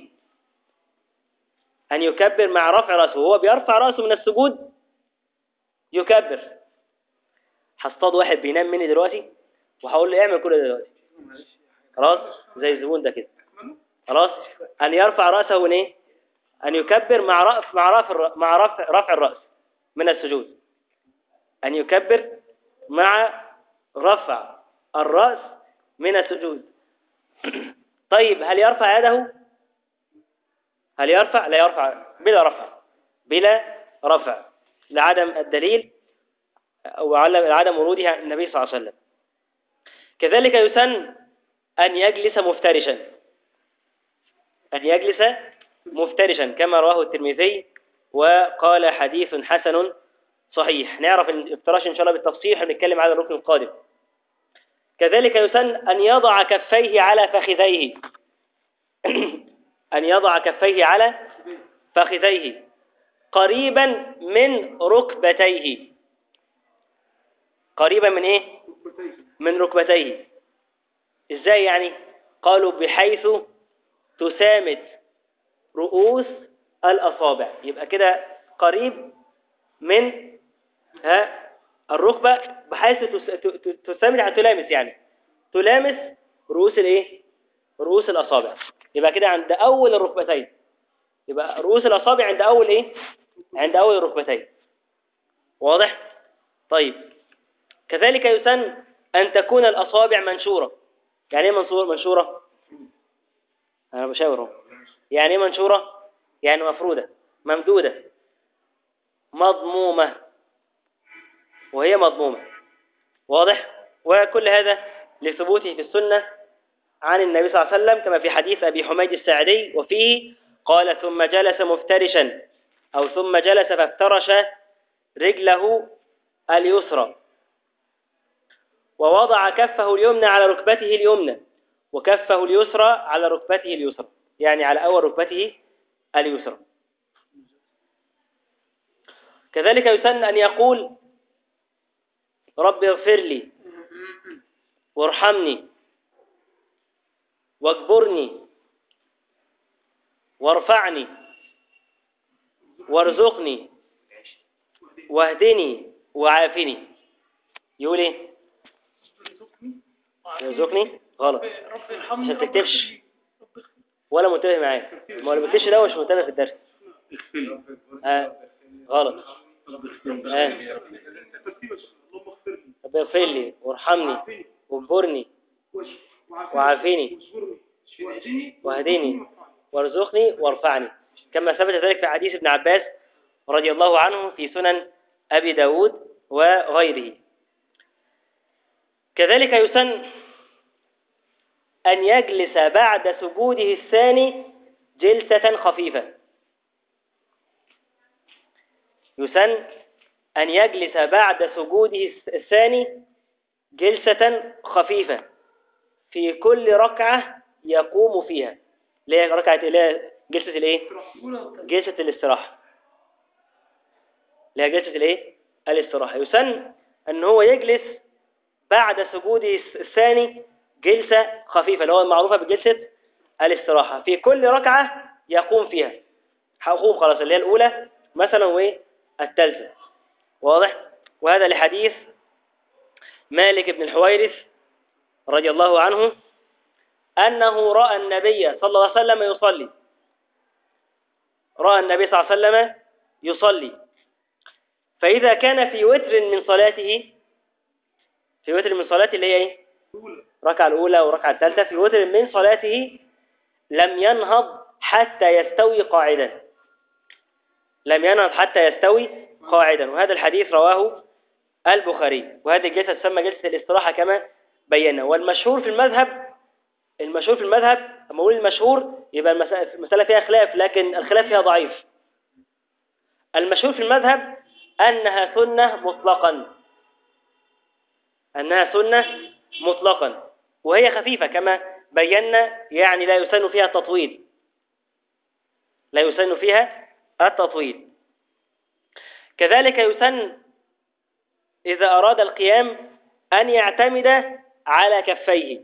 أن يكبر مع رفع رأسه. وهو بيرفع رأسه من السجود يكبر. هصطاد واحد بينام مني دلوقتي وهقول له اعمل كل ده دلوقتي، خلاص؟ زي الزبون ده كده، خلاص. أن يرفع رأسه من إيه؟ أن يكبر مع رفع الرأس من السجود. أن يكبر مع رفع الرأس من السجود. طيب هل يرفع يده؟ هل يرفع؟ لا يرفع، بلا رفع لعدم الدليل وعدم ورودها النبي صلى الله عليه وسلم. كذلك يسن أن يجلس مفترشا، أن يجلس مفترشا كما رواه الترمذي وقال حديث حسن صحيح. نعرف الافتراش إن شاء الله بالتفصيل، هنتكلم على الركن القادم. كذلك يسن أن يضع كفيه على فخذيه أن يضع كفيه على فخذيه قريبا من ركبتيه. قريبا من إيه؟ من ركبتيه. إزاي يعني؟ قالوا بحيث تسامت رؤوس الأصابع، يبقى كده قريب من الركبة بحيث تسامت، تلامس، يعني تلامس رؤوس الايه؟ رؤوس الأصابع. يبقى كده عند أول الركبتين، يبقى رؤوس الأصابع عند أول ايه؟ عند أول الركبتين. واضح؟ طيب كذلك يسن أن تكون الأصابع منشورة. يعني ايه منشورة؟ أنا بشاوره. يعني ايه منشورة؟ يعني مفرودة، ممدودة، مضمومة، وهي مضمومة. واضح؟ وكل هذا لثبوته في السنة عن النبي صلى الله عليه وسلم كما في حديث أبي حميد الساعدي، وفيه قال ثم جلس مفترشا أو ثم جلس فافترش رجله اليسرى ووضع كفه اليمنى على ركبته اليمنى وكفه اليسرى على ركبته اليسرى، يعني على أول ركبته اليسرى. كذلك يسن أن يقول رب اغفر لي وارحمني واجبرني وارفعني وارزقني واهدني وعافني. يقول ايه؟ يرزقني غلط عشان تكتبش ولا منتبه معايا. ما اللي بيكتبش ده مش منتبه في الدرس. غلط. رب اغفر لي وارحمني واجبرني وعافيني واهدني وارزقني وارفعني، كما ثبت ذلك في حديث ابن عباس رضي الله عنه في سنن أبي داود وغيره. كذلك يسن أن يجلس بعد سجوده الثاني جلسة خفيفة. يسن أن يجلس بعد سجوده الثاني جلسة خفيفة في كل ركعة يقوم فيها. ليه ركعة؟ ليه جلسة الايه؟ جلسة الاستراحة. ليه جلسة الايه؟ الاستراحة. يسن أن هو يجلس بعد سجوده الثاني جلسة خفيفة اللي هو المعروفة بجلسة الاستراحة في كل ركعة يقوم فيها. هقوم خلاص اللي هي الأولى مثلا والثالثة. واضح؟ وهذا لحديث مالك بن الحويرث رضي الله عنه أنه رأى النبي صلى الله عليه وسلم يصلي. رأى النبي صلى الله عليه وسلم يصلي فإذا كان في وتر من صلاته، في وتر من صلاته اللي هي ايه؟ الركعة الأولى والركعة الثالثة، في وتر من صلاته لم ينهض حتى يستوي قاعدا، لم ينهض حتى يستوي قاعدا. وهذا الحديث رواه البخاري. وهذه الجلسة تسمى جلسة الاستراحة كما بينا. والمشهور في المذهب، المشهور في المذهب لما أقول المشهور يبقى المسألة فيها خلاف، لكن الخلاف فيها ضعيف. المشهور في المذهب أنها سنة مطلقا، أنها سنة مطلقا، وهي خفيفة كما بينا، يعني لا يسن فيها التطويل، لا يسن فيها التطويل. كذلك يسن إذا أراد القيام أن يعتمد على كفيه،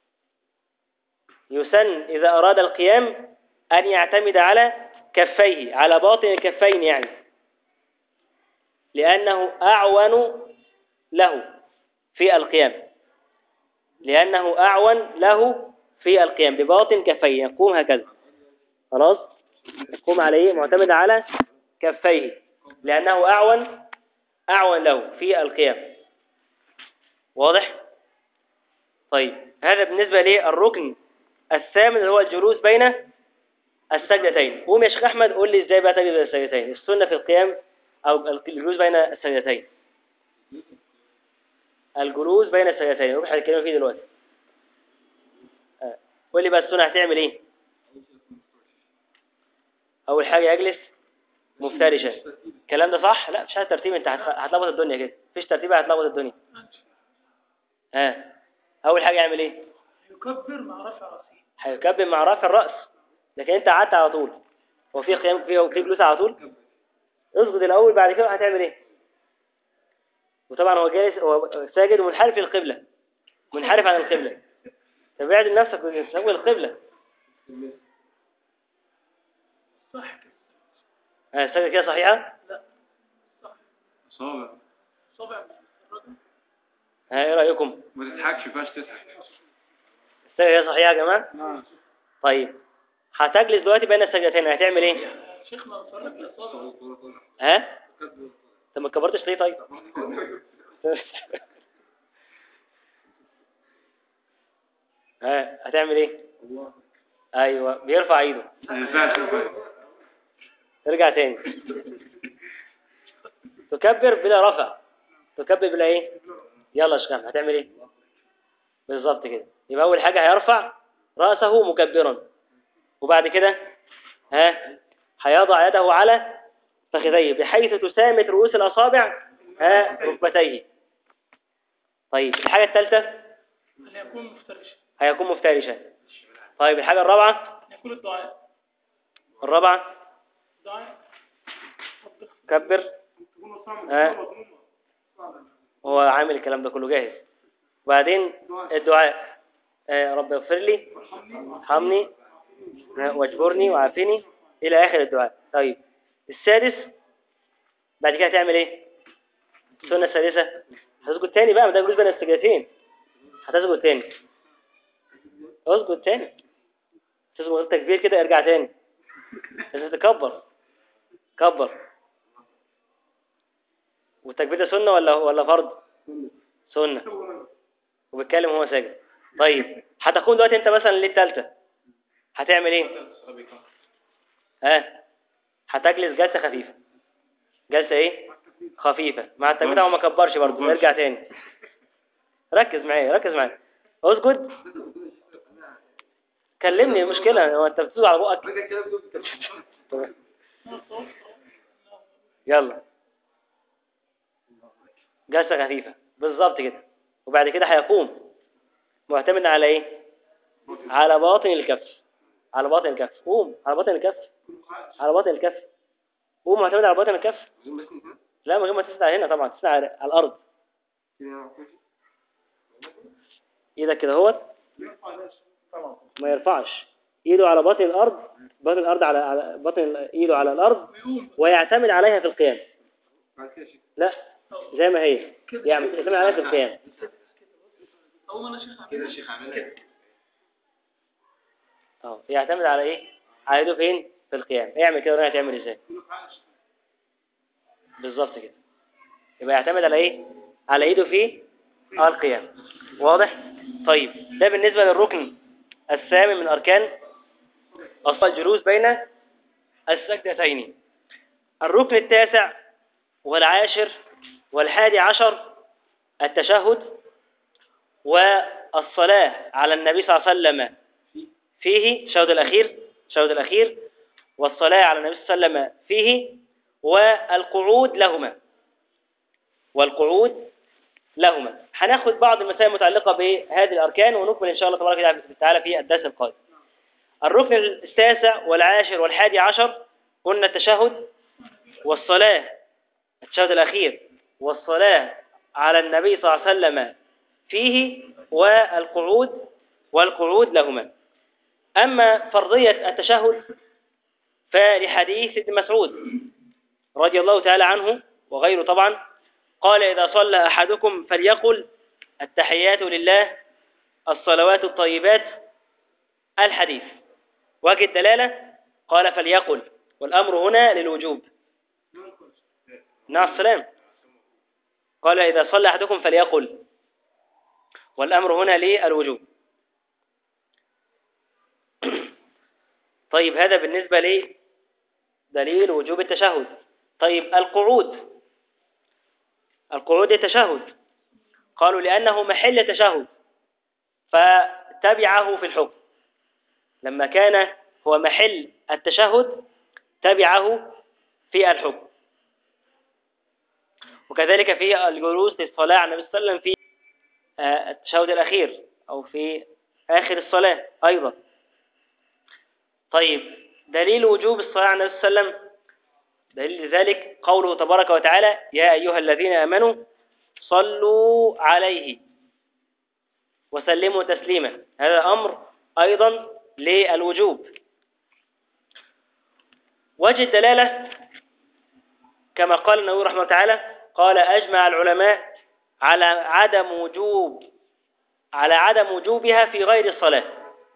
يسن إذا أراد القيام أن يعتمد على كفيه، على باطن الكفين يعني، لأنه أعون له في القيام، لأنه أعون له في القيام بباطن كفيه. يقوم هكذا، خلاص، يقوم عليه معتمد على كفيه لأنه أعون له في القيام. واضح؟ طيب، هذا بالنسبة للركن الثامن اللي هو الجلوس بين السجدتين. قوم يا شيخ أحمد قول لي إزاي بقى تجلس بين السجدتين، السنة في القيام أو الجلوس بين السجدتين. الجلوس بين السجدتين روح هنتكلم فيه دلوقتي. قول لي بقى السنة هتعمل إيه؟ أول حاجة يجلس مفترشا. الكلام ده صح؟ لا مش ترتيب، أنت هتلخبط الدنيا كده، مفيش ترتيب هتلخبط الدنيا. أول حاجة يعمل إيه؟ يكبر مع رفع رأسه. هيكبر مع رفع الرأس، لكن أنت قعدت على طول، هو في قيام في جلوس على طول؟ اسجد الأول بعد كده هتعمل إيه؟ وطبعا هو جالس، هو ساجد ومنحرف للقبلة، منحرف عن القبلة، تبعد نفسك وتسوي القبلة. صح كده. السجدة كده صحيحة؟ لا صح. صابع الرجل. ايه رأيكم؟ ما تضحكش، فاش تضحك. السجدة كده صحيحة يا جماعة؟ طيب، هتجلس دلوقتي بين السجدتين هتعمل ايه؟ شيخنا اتفرج الأصابع. ها؟ انت ما كبرتش ليه طيب؟ هتعمل ايه؟ ايوه بيرفع ايده. ما ينفعش. ارجع تاني، تكبر بلا رفع، تكبر بلا ايه؟ يلا يا شيخ هتعمل ايه؟ بالظبط كده. يبقى اول حاجه هيرفع راسه مكبرا، وبعد كده هيضع يده على فخذيه بحيث تسامت رؤوس الاصابع ركبتيه. طيب الحاجه الثالثه أن يكون مفترشا. هيكون مفترشا. طيب الحاجه الرابعه أن يكون الدعاء. الرابعه الدعاء. كبر. هو عامل الكلام ده كله جاهز. وبعدين الدعاء، رب اغفر لي ارحمني واجبرني وعافني الى اخر الدعاء. طيب السادس بعد كده هتعمل ايه؟ السنه السادسه هتسجد تاني بقى، ما ده جزء بين السجدتين، هتسجد تاني، اسجد تاني، تسجد تكبير كده، ارجع تاني، لازم تكبر، كبر. والتكبير ده سنه ولا فرض؟ سنه، وبيتكلم وهو ساجد. طيب هتقوم دلوقتي انت مثلا للثالثه هتعمل ايه؟ هتجلس جلسه خفيفه، جلسه ايه؟ خفيفه مع التكبير، هو ما كبرش برضه، ارجع تاني، ركز معايا ركز معايا، اسجد، كلمني، مشكله هو انت بتسوق على بقك. يلا جلسه خفيفه بالظبط كده. وبعد كده هيقوم معتمد على ايه؟ على باطن الكف، على باطن الكف، قوم على باطن الكف، على باطن الكف، قوم معتمد على باطن الكف. لا من غير ما تسند هنا طبعا، تسند على الارض، ايدك كده اهوت، ما يرفعش ايده على باطن الارض، باطن الارض على باطن ايده على الارض، ويعتمد عليها في القيام. لا زي ما هي، يعني يعتمد عليها في القيام. أو أنا شيخ كده الشيخ عملها. يعتمد على ايه؟ على يده فين؟ في القيام. اعمل كده ورينا هتعمل ازاي بالظبط كده. يبقى يعتمد على ايه؟ على ايده في القيام. واضح؟ طيب ده بالنسبة للركن الثامن من أركان الصلاة، الجلوس بين السجدتين. الركن التاسع والعاشر والحادي عشر التشهد والصلاة على النبي صلى الله عليه وسلم فيه، التشهد الأخير والصلاة على النبي صلى الله عليه وسلم فيه، والقعود لهما. هناخد بعض المسائل المتعلقة بهذه الأركان ونكمل إن شاء الله تبارك وتعالى في الدرس القادم. الركن التاسع والعاشر والحادي عشر قلنا التشهد والصلاة، التشهد الأخير والصلاة على النبي صلى الله عليه وسلم فيه، والقعود لهما. أما فرضية التشهد فلحديث ابن مسعود رضي الله تعالى عنه وغيره طبعا، قال إذا صلى أحدكم فليقل التحيات لله الصلوات الطيبات الحديث. وجه الدلالة قال فليقل، والأمر هنا للوجوب. نعم السلام. قال إذا صلى أحدكم فليقل، والأمر هنا للوجوب. طيب هذا بالنسبة لي دليل وجوب التشهد. طيب القعود التشهد قالوا لأنه محل تشهد فتبعه في الحكم، لما كان هو محل التشهد تبعه في الحكم. وكذلك في الجلوس للصلاة على النبي صلى الله عليه وسلم في التشهد الأخير أو في آخر الصلاة أيضا. طيب دليل وجوب الصلاة على النبي صلى الله عليه وسلم، دليل ذلك قوله تبارك وتعالى يا أيها الذين آمنوا صلوا عليه وسلموا تسليما. هذا أمر أيضا للوجوب. وجه الدلالة كما قال النووي رحمه الله تعالى، قال أجمع العلماء على عدم وجوبها في غير الصلاة.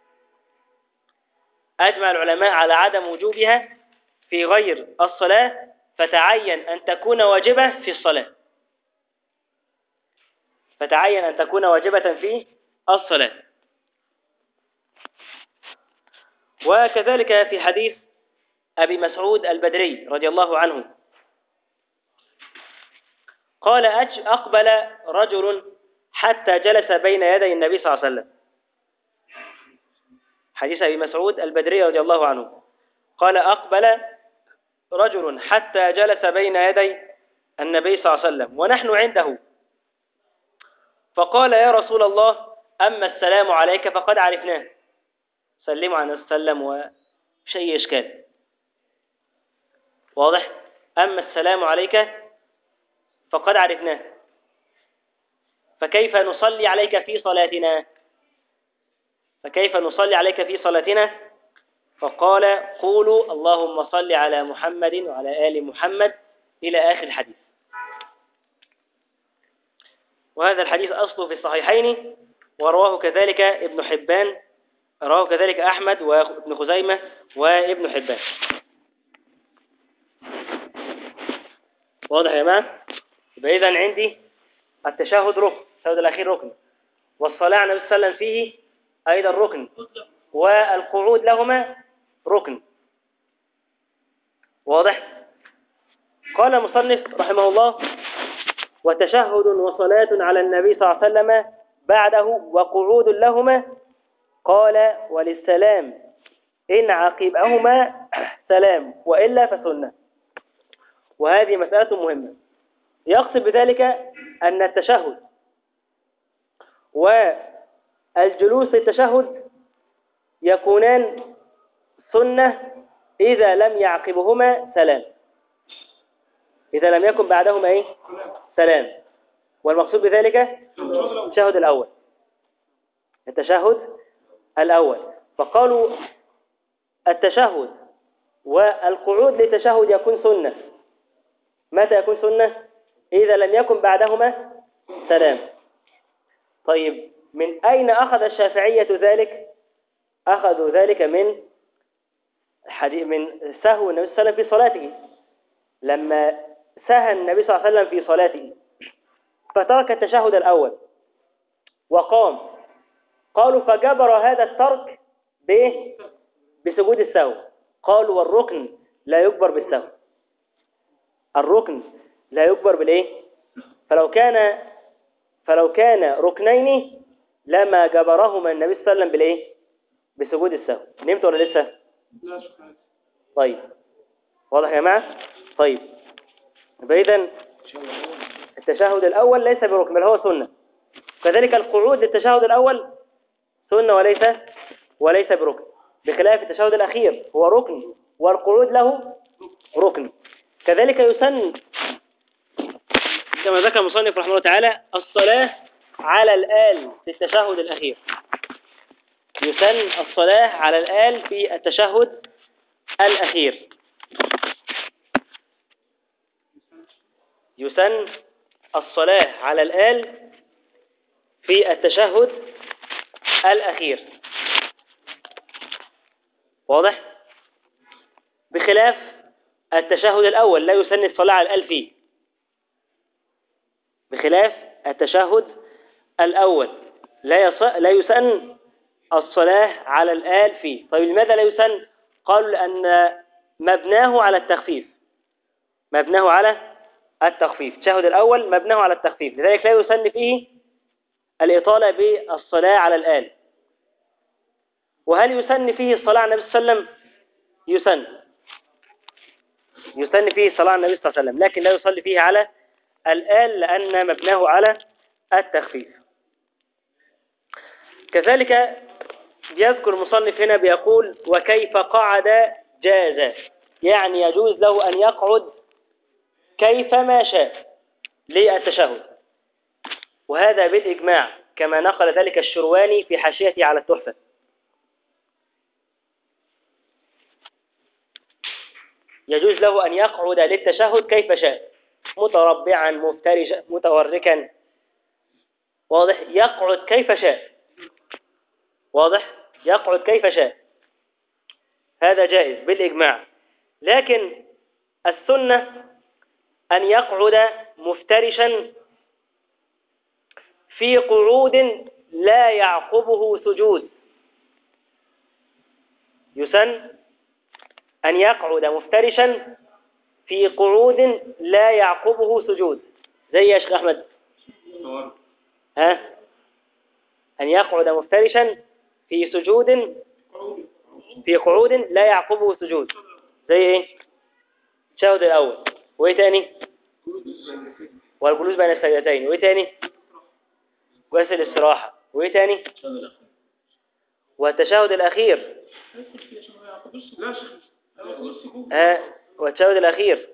أجمع العلماء على عدم وجوبها في غير الصلاة، فتعين أن تكون واجبة في الصلاة، في الصلاة. وكذلك في حديث أبي مسعود البدري رضي الله عنه قال أقبل رجل حتى جلس بين يدي النبي صلى الله عليه وسلم. حديث أبي مسعود البدري رضي الله عنه قال أقبل رجل حتى جلس بين يدي النبي صلى الله عليه وسلم ونحن عنده، فقال يا رسول الله أما السلام عليك فقد عرفناه، سلموا على السلام ومش أي إشكال. واضح؟ أما السلام عليك فقد عرفناه، فكيف نصلي عليك في صلاتنا؟ فقال قولوا اللهم صل على محمد وعلى آل محمد إلى آخر الحديث. وهذا الحديث أصله في الصحيحين، ورواه كذلك ابن حبان، رواه كذلك أحمد وابن خزيمة وابن حبان. واضح يا جماعة؟ يبقى إذن عندي التشهد ركن، التشهد الأخير ركن، والصلاة على النبي صلى الله عليه وسلم فيه أيضا ركن، والقعود لهما ركن. واضح؟ قال المصنف رحمه الله وتشهد وصلاة على النبي صلى الله عليه وسلم بعده وقعود لهما. قال وللسلام إن عقبهما سلام وإلا فسنة. وهذه مسألة مهمة. يقصد بذلك أن التشهد والجلوس للتشهد يكونان سنة إذا لم يعقبهما سلام، إذا لم يكن بعدهما سلام. والمقصود بذلك التشهد الأول. فقالوا التشهد والقعود للتشهد يكون سنة. متى يكون سنة؟ إذا لم يكن بعدهما سلام. طيب من أين أخذ الشافعية ذلك؟ أخذوا ذلك من سهو النبي صلى الله عليه وسلم في صلاته، لما سهى النبي صلى الله عليه وسلم في صلاته فترك التشهد الأول وقام، قالوا فجبر هذا الترك بسجود السهو. قالوا والركن لا يجبر بالسهو، الركن لا يجبر بالإيه؟ فلو كان ركنين لما جبرهما النبي صلى الله عليه وسلم بالإيه؟ بسجود السهو. نمت ولا لسه؟ لا شكرا. طيب واضح يا جماعة؟ طيب فإذا التشهد الأول ليس بركن بل هو سنة، كذلك القعود للتشهد الأول سنة وليس بركن، بخلاف التشهد الأخير هو ركن والقعود له ركن. كذلك يسن كما ذكر المصنف رحمه الله تعالى الصلاة على الآل في التشهد الأخير، يسن الصلاة على الآل في التشهد الأخير، يسن الصلاة على الآل في التشهد الأخير. واضح؟ بخلاف التشهد الأول لا يسن الصلاة على الآل فيه، بخلاف التشهد الأول لا يسن الصلاة على الآل فيه. طيب لماذا لا يسن؟ قالوا لأن مبناه على التخفيف، مبناه على التخفيف، التشهد الأول مبناه على التخفيف، لذلك لا يسن فيه الإطالة بالصلاة على الآل. وهل يسن فيه الصلاة على النبي صلى الله عليه وسلم؟ يسن فيه الصلاة على النبي صلى الله عليه وسلم، لكن لا يصلي فيه على الآل لأن مبناه على التخفيف. كذلك يذكر المصنف هنا بيقول وكيف قعد جاز، يعني يجوز له أن يقعد كيفما شاء للتشهد، وهذا بالإجماع كما نقل ذلك الشرواني في حاشيته على التحفة. يجوز له أن يقعد للتشهد كيف شاء، متربعا مفترشا متوركا، واضح؟ يقعد كيف شاء، واضح؟ يقعد كيف شاء، هذا جائز بالإجماع. لكن السنة أن يقعد مفترشا في قعود لا يعقبه سجود، يسن أن يقعد مفترشا في قعود لا يعقبه سجود. زي يا شيخ أحمد؟ أن يقعد مفترشا في قعود لا يعقبه سجود، زي إيه؟ التشهد الأول، وإيه تاني؟ والجلوس بين السجدتين، وإيه تاني؟ جلسة الاستراحة، وإيه تاني؟ والتشهد الأخير، والتشهد الأخير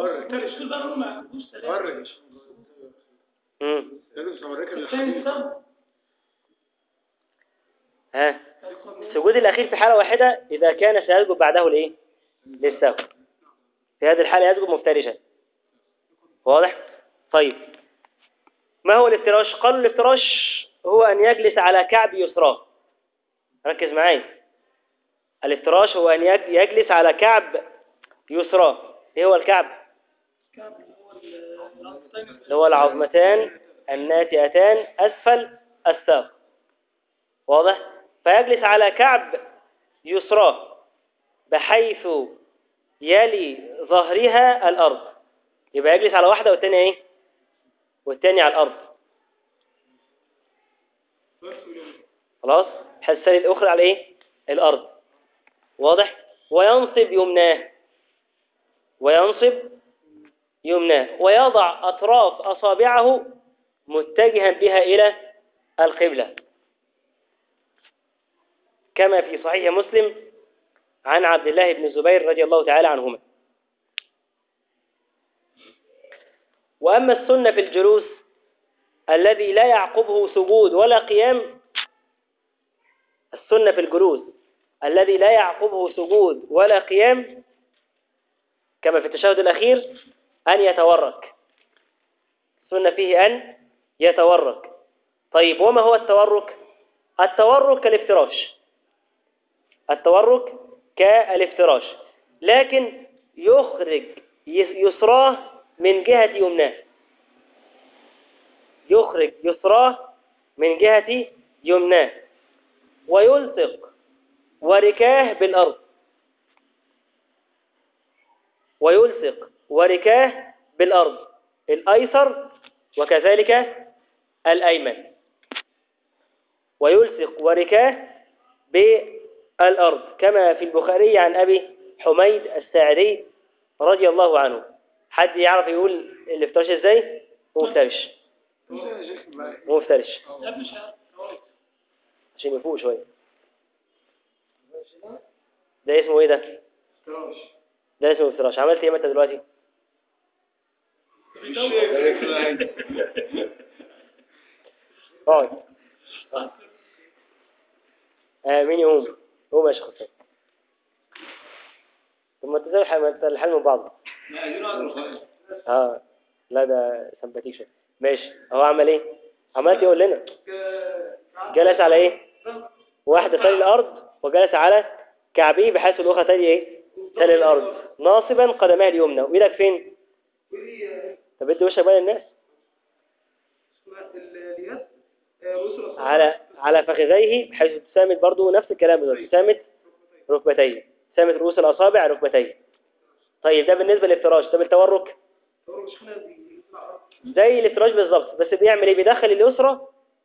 السجود الأخير في حالة واحدة إذا كان سيسجد بعده لإيه؟ للسهو، في هذه الحالة يسجد مفترشا. واضح؟ طيب ما هو الافتراش؟ قالوا الافتراش هو أن يجلس على كعب يسراه. ركز معي، الافتراش هو أن يجلس على كعب يسراه. إيه هو الكعب؟ اللي هو العظمتان الناتئتان أسفل الساق، واضح؟ فيجلس على كعب يسراه بحيث يلي ظهرها الأرض، يبقى يجلس على واحدة والتانية إيه؟ والتانية على الأرض، خلاص؟ بحيث السنة الأخرى على إيه؟ الأرض، واضح؟ وينصب يمناه ويضع أطراف أصابعه متجها بها إلى القبلة، كما في صحيح مسلم عن عبد الله بن الزبير رضي الله تعالى عنهما. وأما السنة في الجلوس الذي لا يعقبه سجود ولا قيام، السنة في الجلوس الذي لا يعقبه سجود ولا قيام كما في التشهد الأخير أن يتورك، السنة فيه أن يتورك. طيب وما هو التورك؟ التورك كالافتراش، لكن يخرج يسراه من جهة يمناه، يخرج يسراه من جهة يمناه، ويلصق وركاه بالأرض، ويلصق وركاه بالأرض، الأيسر وكذلك الأيمن، ويلصق وركاه بالأرض كما في البخاري عن أبي حميد الساعدي رضي الله عنه. حد يعرف يقول الافتراش ازاي؟ مفترش مفترش يا ابني مش عارف. عشان يفوق شوية. ده اسمه ايه ده؟ ده اسمه افتراش. عملت ايه انت دلوقتي؟ اقعد. مين يقوم؟ قوم يا شيخ. ثم تلحن من بعض. لا ده سمباتيك شويه. ماشي. هو عمل ايه؟ عملت يقول لنا جلس على ايه؟ واحدة تلي الارض، وجلس على كعبيه بحيث الاخرى تلي ايه؟ تلي الارض، ناصبا قدماه اليمنى. وايدك فين؟ طب ادي وشك بقى للناس. على فخذيه بحيث تسامد برضو نفس الكلام بالظبط، تسامد ركبتيه، تسامد رؤوس الاصابع ركبتيه. طيب ده بالنسبه للافتراش. طب التورك زي الافتراش بالظبط، بس بيعمل ايه؟ بيدخل اليسرى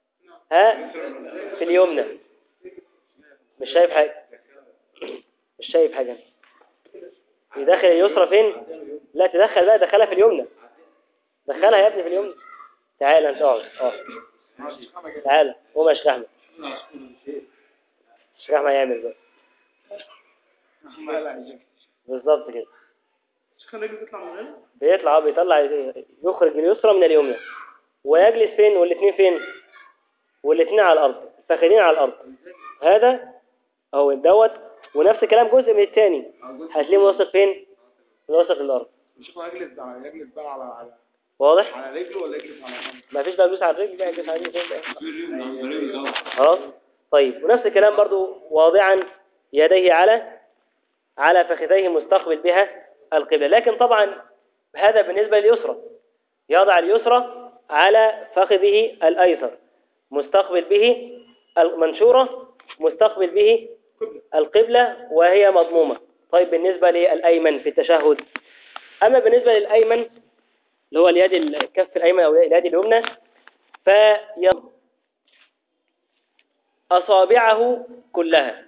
في اليمنى. مش شايف حاجه، مش شايف حاجه. يدخل اليسرى فين؟ لا تدخل بقى، دخلها في اليمنى. دخلها يا ابني في اليمنى. تعال انت اقعد. تعال قوم يا شيخ احمد. الشيخ احمد هيعمل بقى بالظبط كده. بيطلع يخرج اليسرى من اليمنى، ويجلس فين؟ والاثنين فين؟ والاثنين على الارض، الفخذين على الارض. هذا هو دوت. ونفس الكلام جزء من الثاني هتلاقيه واصل فين؟ واصل الارض. مش هو يجلس بقى على واضح؟ على رجله ولا يجلس على جنب؟ ما فيش بقى جلوس على الرجل، بقى جلوس على الرجل. خلاص. طيب ونفس الكلام برضو واضعا يديه على فخذيه مستقبل بها القبلة. لكن طبعا هذا بالنسبة لليسرى، يضع اليسرى على فخذه الأيسر مستقبل به المنشورة، مستقبل به القبلة وهي مضمومة. طيب بالنسبة للأيمن في التشهد، أما بالنسبة للأيمن اللي هو اليد الكف الأيمن أو اليد اليمنى، فيضع أصابعه كلها،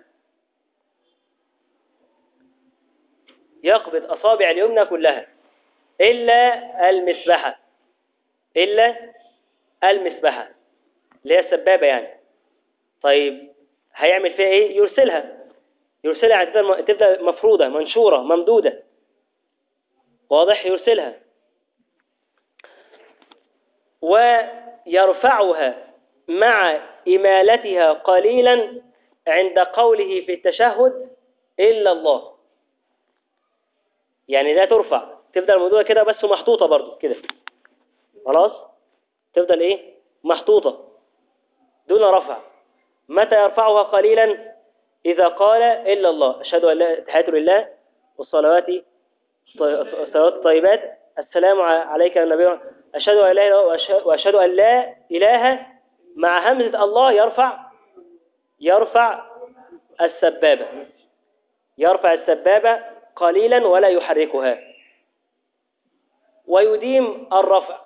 يقبض أصابع اليمنى كلها إلا المسبحة، إلا المسبحة اللي هي السبابة يعني. طيب هيعمل فيها إيه؟ يرسلها يعني تبدأ مفروضة منشورة ممدودة. واضح؟ يرسلها ويرفعها مع إمالتها قليلا عند قوله في التشهد إلا الله. يعني لا ترفع، تفضل الموضوع كده بس محطوطة برضو كده، خلاص تفضل ايه؟ محطوطة دون رفع. متى يرفعها قليلا؟ إذا قال إلا الله، أشهد أن لا تحية لله والصلوات الطيبات السلام عليك يا النبي، أشهد أن لا إله وأشهد أن لا إله مع همزة الله يرفع السبابة، يرفع السبابة قليلا ولا يحركها، ويديم الرفع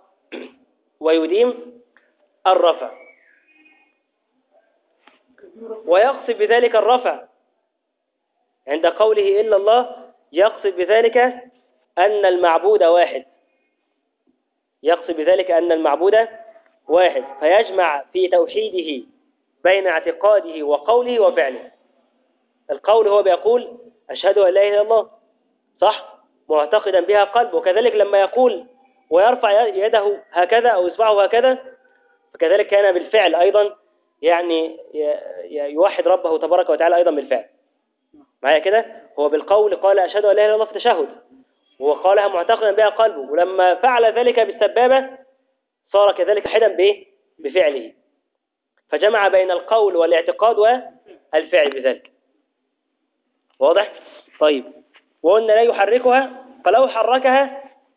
ويقصد بذلك الرفع عند قوله إلا الله، يقصد بذلك أن المعبود واحد، يقصد بذلك أن المعبود واحد، فيجمع في توحيده بين اعتقاده وقوله وفعله. القول هو بيقول أشهد أن لا إله إلا الله، صح؟ معتقدا بها قلب. وكذلك لما يقول ويرفع يده هكذا أو إصبعه هكذا، فكذلك كان بالفعل أيضا، يعني يوحد ربه تبارك وتعالى أيضا بالفعل. معايا كده؟ هو بالقول قال أشهد أن لا إله إلا الله في التشهد، وقالها معتقدا بها قلبه، ولما فعل ذلك بالسبابة صار كذلك حدا بفعله، فجمع بين القول والاعتقاد والفعل بذلك. واضح؟ طيب وقلنا لا يحركها، فلو حركها